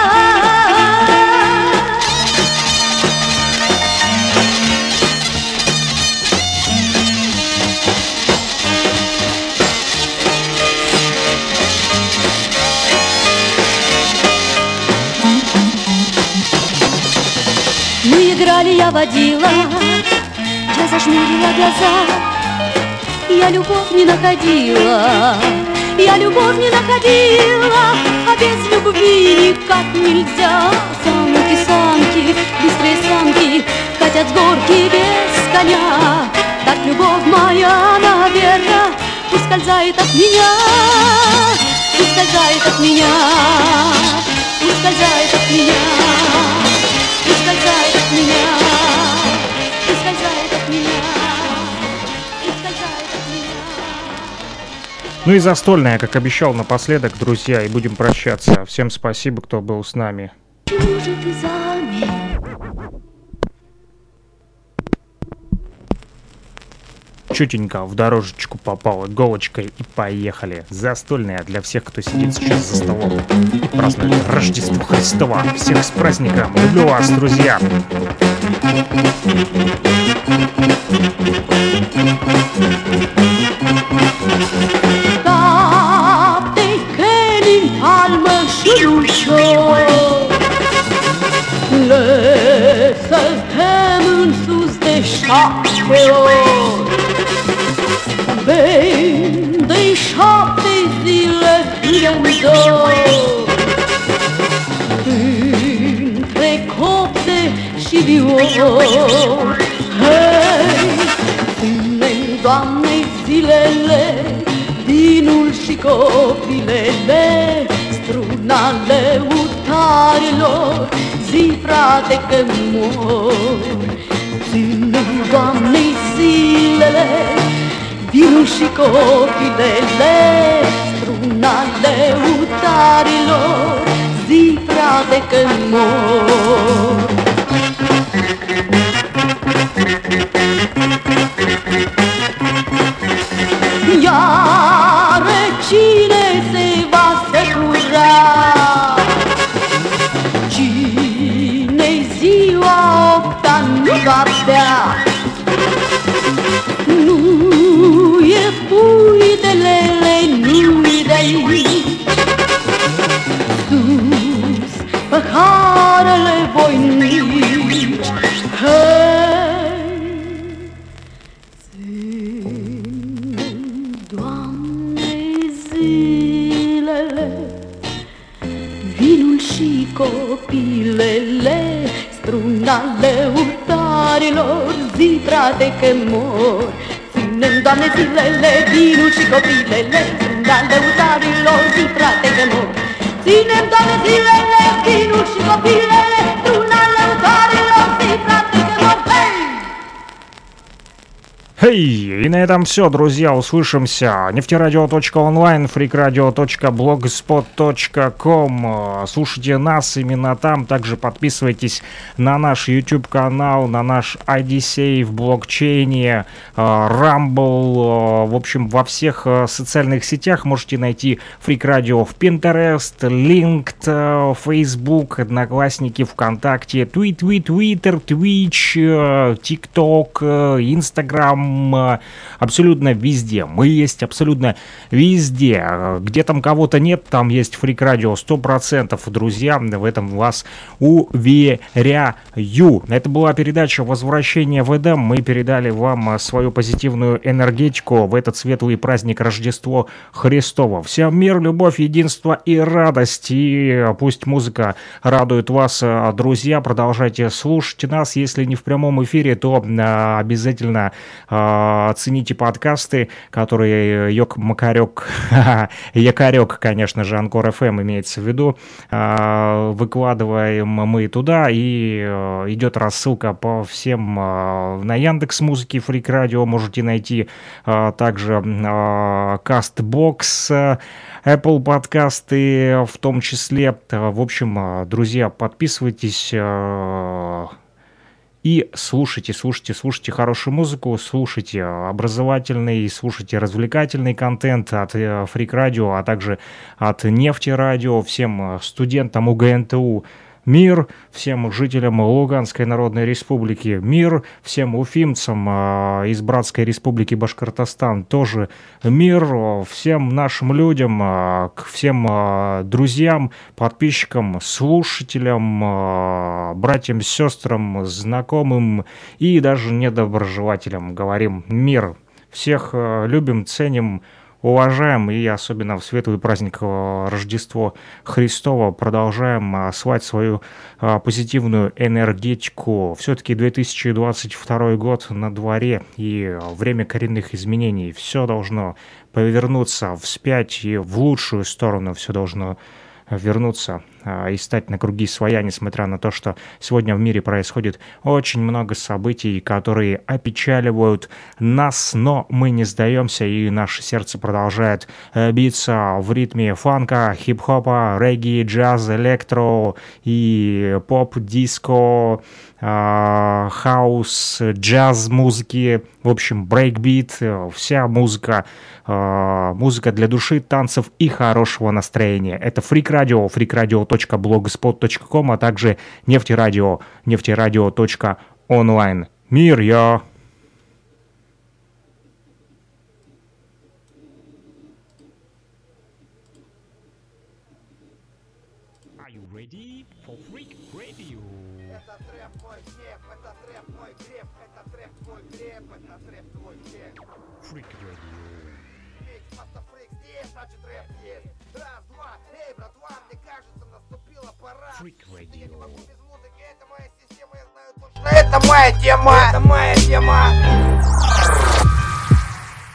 Мы играли, я водила, я зажмурила глаза. Я любовь не находила, я любовь не находила, а без любви никак нельзя. Санки, санки, быстрые санки, катят с горки без коня. Так любовь моя, наверно, ускользает ускользает от меня, ускользает от меня, ускользает от меня, ускользает от меня, ускользает от меня, ускользает от меня. Ну и застольная, как обещал напоследок, друзья, и будем прощаться. Всем спасибо, кто был с нами. Чутенько в дорожечку попал иголочкой и поехали. Застольная для всех, кто сидит сейчас за столом и празднует Рождество Христова. Всех с праздником! Люблю вас, друзья! Lăsă-te în sus de șapte ori, bei de șapte zile în dor, între copte și viori. Hei, ține-mi, Doamne, zilele, vinul și copilele, strunale utarilor, zi, frate, că mor. Ține-mi, Doamne, zilele, vinul și copilele, strunale utarilor, zi, frate, că mor. Iară cine se va sătura? Cine-i ziua opta nu va bea? Nu e pui de lele, nu-i de aici. Sus păharele voinici, hei, ține-mi, Doamne, zilele, vinul și copilele, strunale utarilor, zi, frate, că mor. Ține-mi, Doamne, zilele, vinul și copilele, strunale utarilor, zi, frate, că mor. Ține-mi, Doamne, zilele, vinul și copilele, strunale utarilor, zi, frate, că mor. Hei! Хей! И на этом все, друзья, услышимся. нефтерадио точка онлайн, фрикрадио точка блогспот точка ком. Слушайте нас именно там. Также подписывайтесь на наш YouTube-канал, на наш ай ди Save, блокчейне, Rumble. В общем, во всех социальных сетях можете найти Фрик Радио в Pinterest, LinkedIn, Facebook, Одноклассники, ВКонтакте, Твит-Твит, Твиттер, Twitch, TikTok, Instagram. Абсолютно везде. Мы есть абсолютно везде. Где там кого-то нет, там есть Фрик Радио сто процентов, друзья. В этом вас уверяю. Это была передача «Возвращение в Эдем». Мы передали вам свою позитивную энергетику в этот светлый праздник Рождество Христово. Всем мир, любовь, единство и радость. И пусть музыка радует вас, друзья. Продолжайте слушать нас. Если не в прямом эфире, то обязательно оцените подкасты, которые Йок Макарек, Якорек, конечно же, Анкор эф эм имеется в виду. Выкладываем мы туда, и идет рассылка по всем на Яндекс.Музыке, Фрик Радио можете найти, также Кастбокс, Apple подкасты в том числе. В общем, друзья, подписывайтесь и слушайте, слушайте, слушайте хорошую музыку, слушайте образовательный, слушайте развлекательный контент от Фрик Радио, а также от Нефти Радио. Всем студентам у гэ эн тэ у мир, всем жителям Луганской Народной Республики мир, всем уфимцам э, из Братской Республики Башкортостан тоже мир, всем нашим людям, э, к всем э, друзьям, подписчикам, слушателям, э, братьям, сестрам, знакомым и даже недоброжелателям говорим мир. Всех э, любим, ценим, уважаем и особенно в светлый праздник э, Рождество Христово продолжаем э, свать свою э, позитивную энергетику. Все-таки две тысячи двадцать второй год на дворе и время коренных изменений. Все должно повернуться вспять и в лучшую сторону, все должно вернуться а, и стать на круги своя, несмотря на то, что сегодня в мире происходит очень много событий, которые опечаливают нас, но мы не сдаемся, и наше сердце продолжает э, биться в ритме фанка, хип-хопа, регги, джаз, электро и поп-диско, э, хаус, джаз-музыки, в общем, брейкбит, э, вся музыка, э, музыка для души, танцев и хорошего настроения. Это Freak Radio, фрик радио точка блогспот точка ком, а также Нефтерадио, нефтерадио точка онлайн. Мир я! Are you ready for Freak Radio? Это трэп мой гнев, это трэп мой греб, это трэп твой греб, это трэп твой греб. Freak Radio. Микс Маста Фрик здесь, значит рэп есть. Раз, два, эй, братва, мне кажется, наступила пора. Freak Radio. Я не могу без музыки, это моя система, я знаю точно. Это моя тема, это моя тема.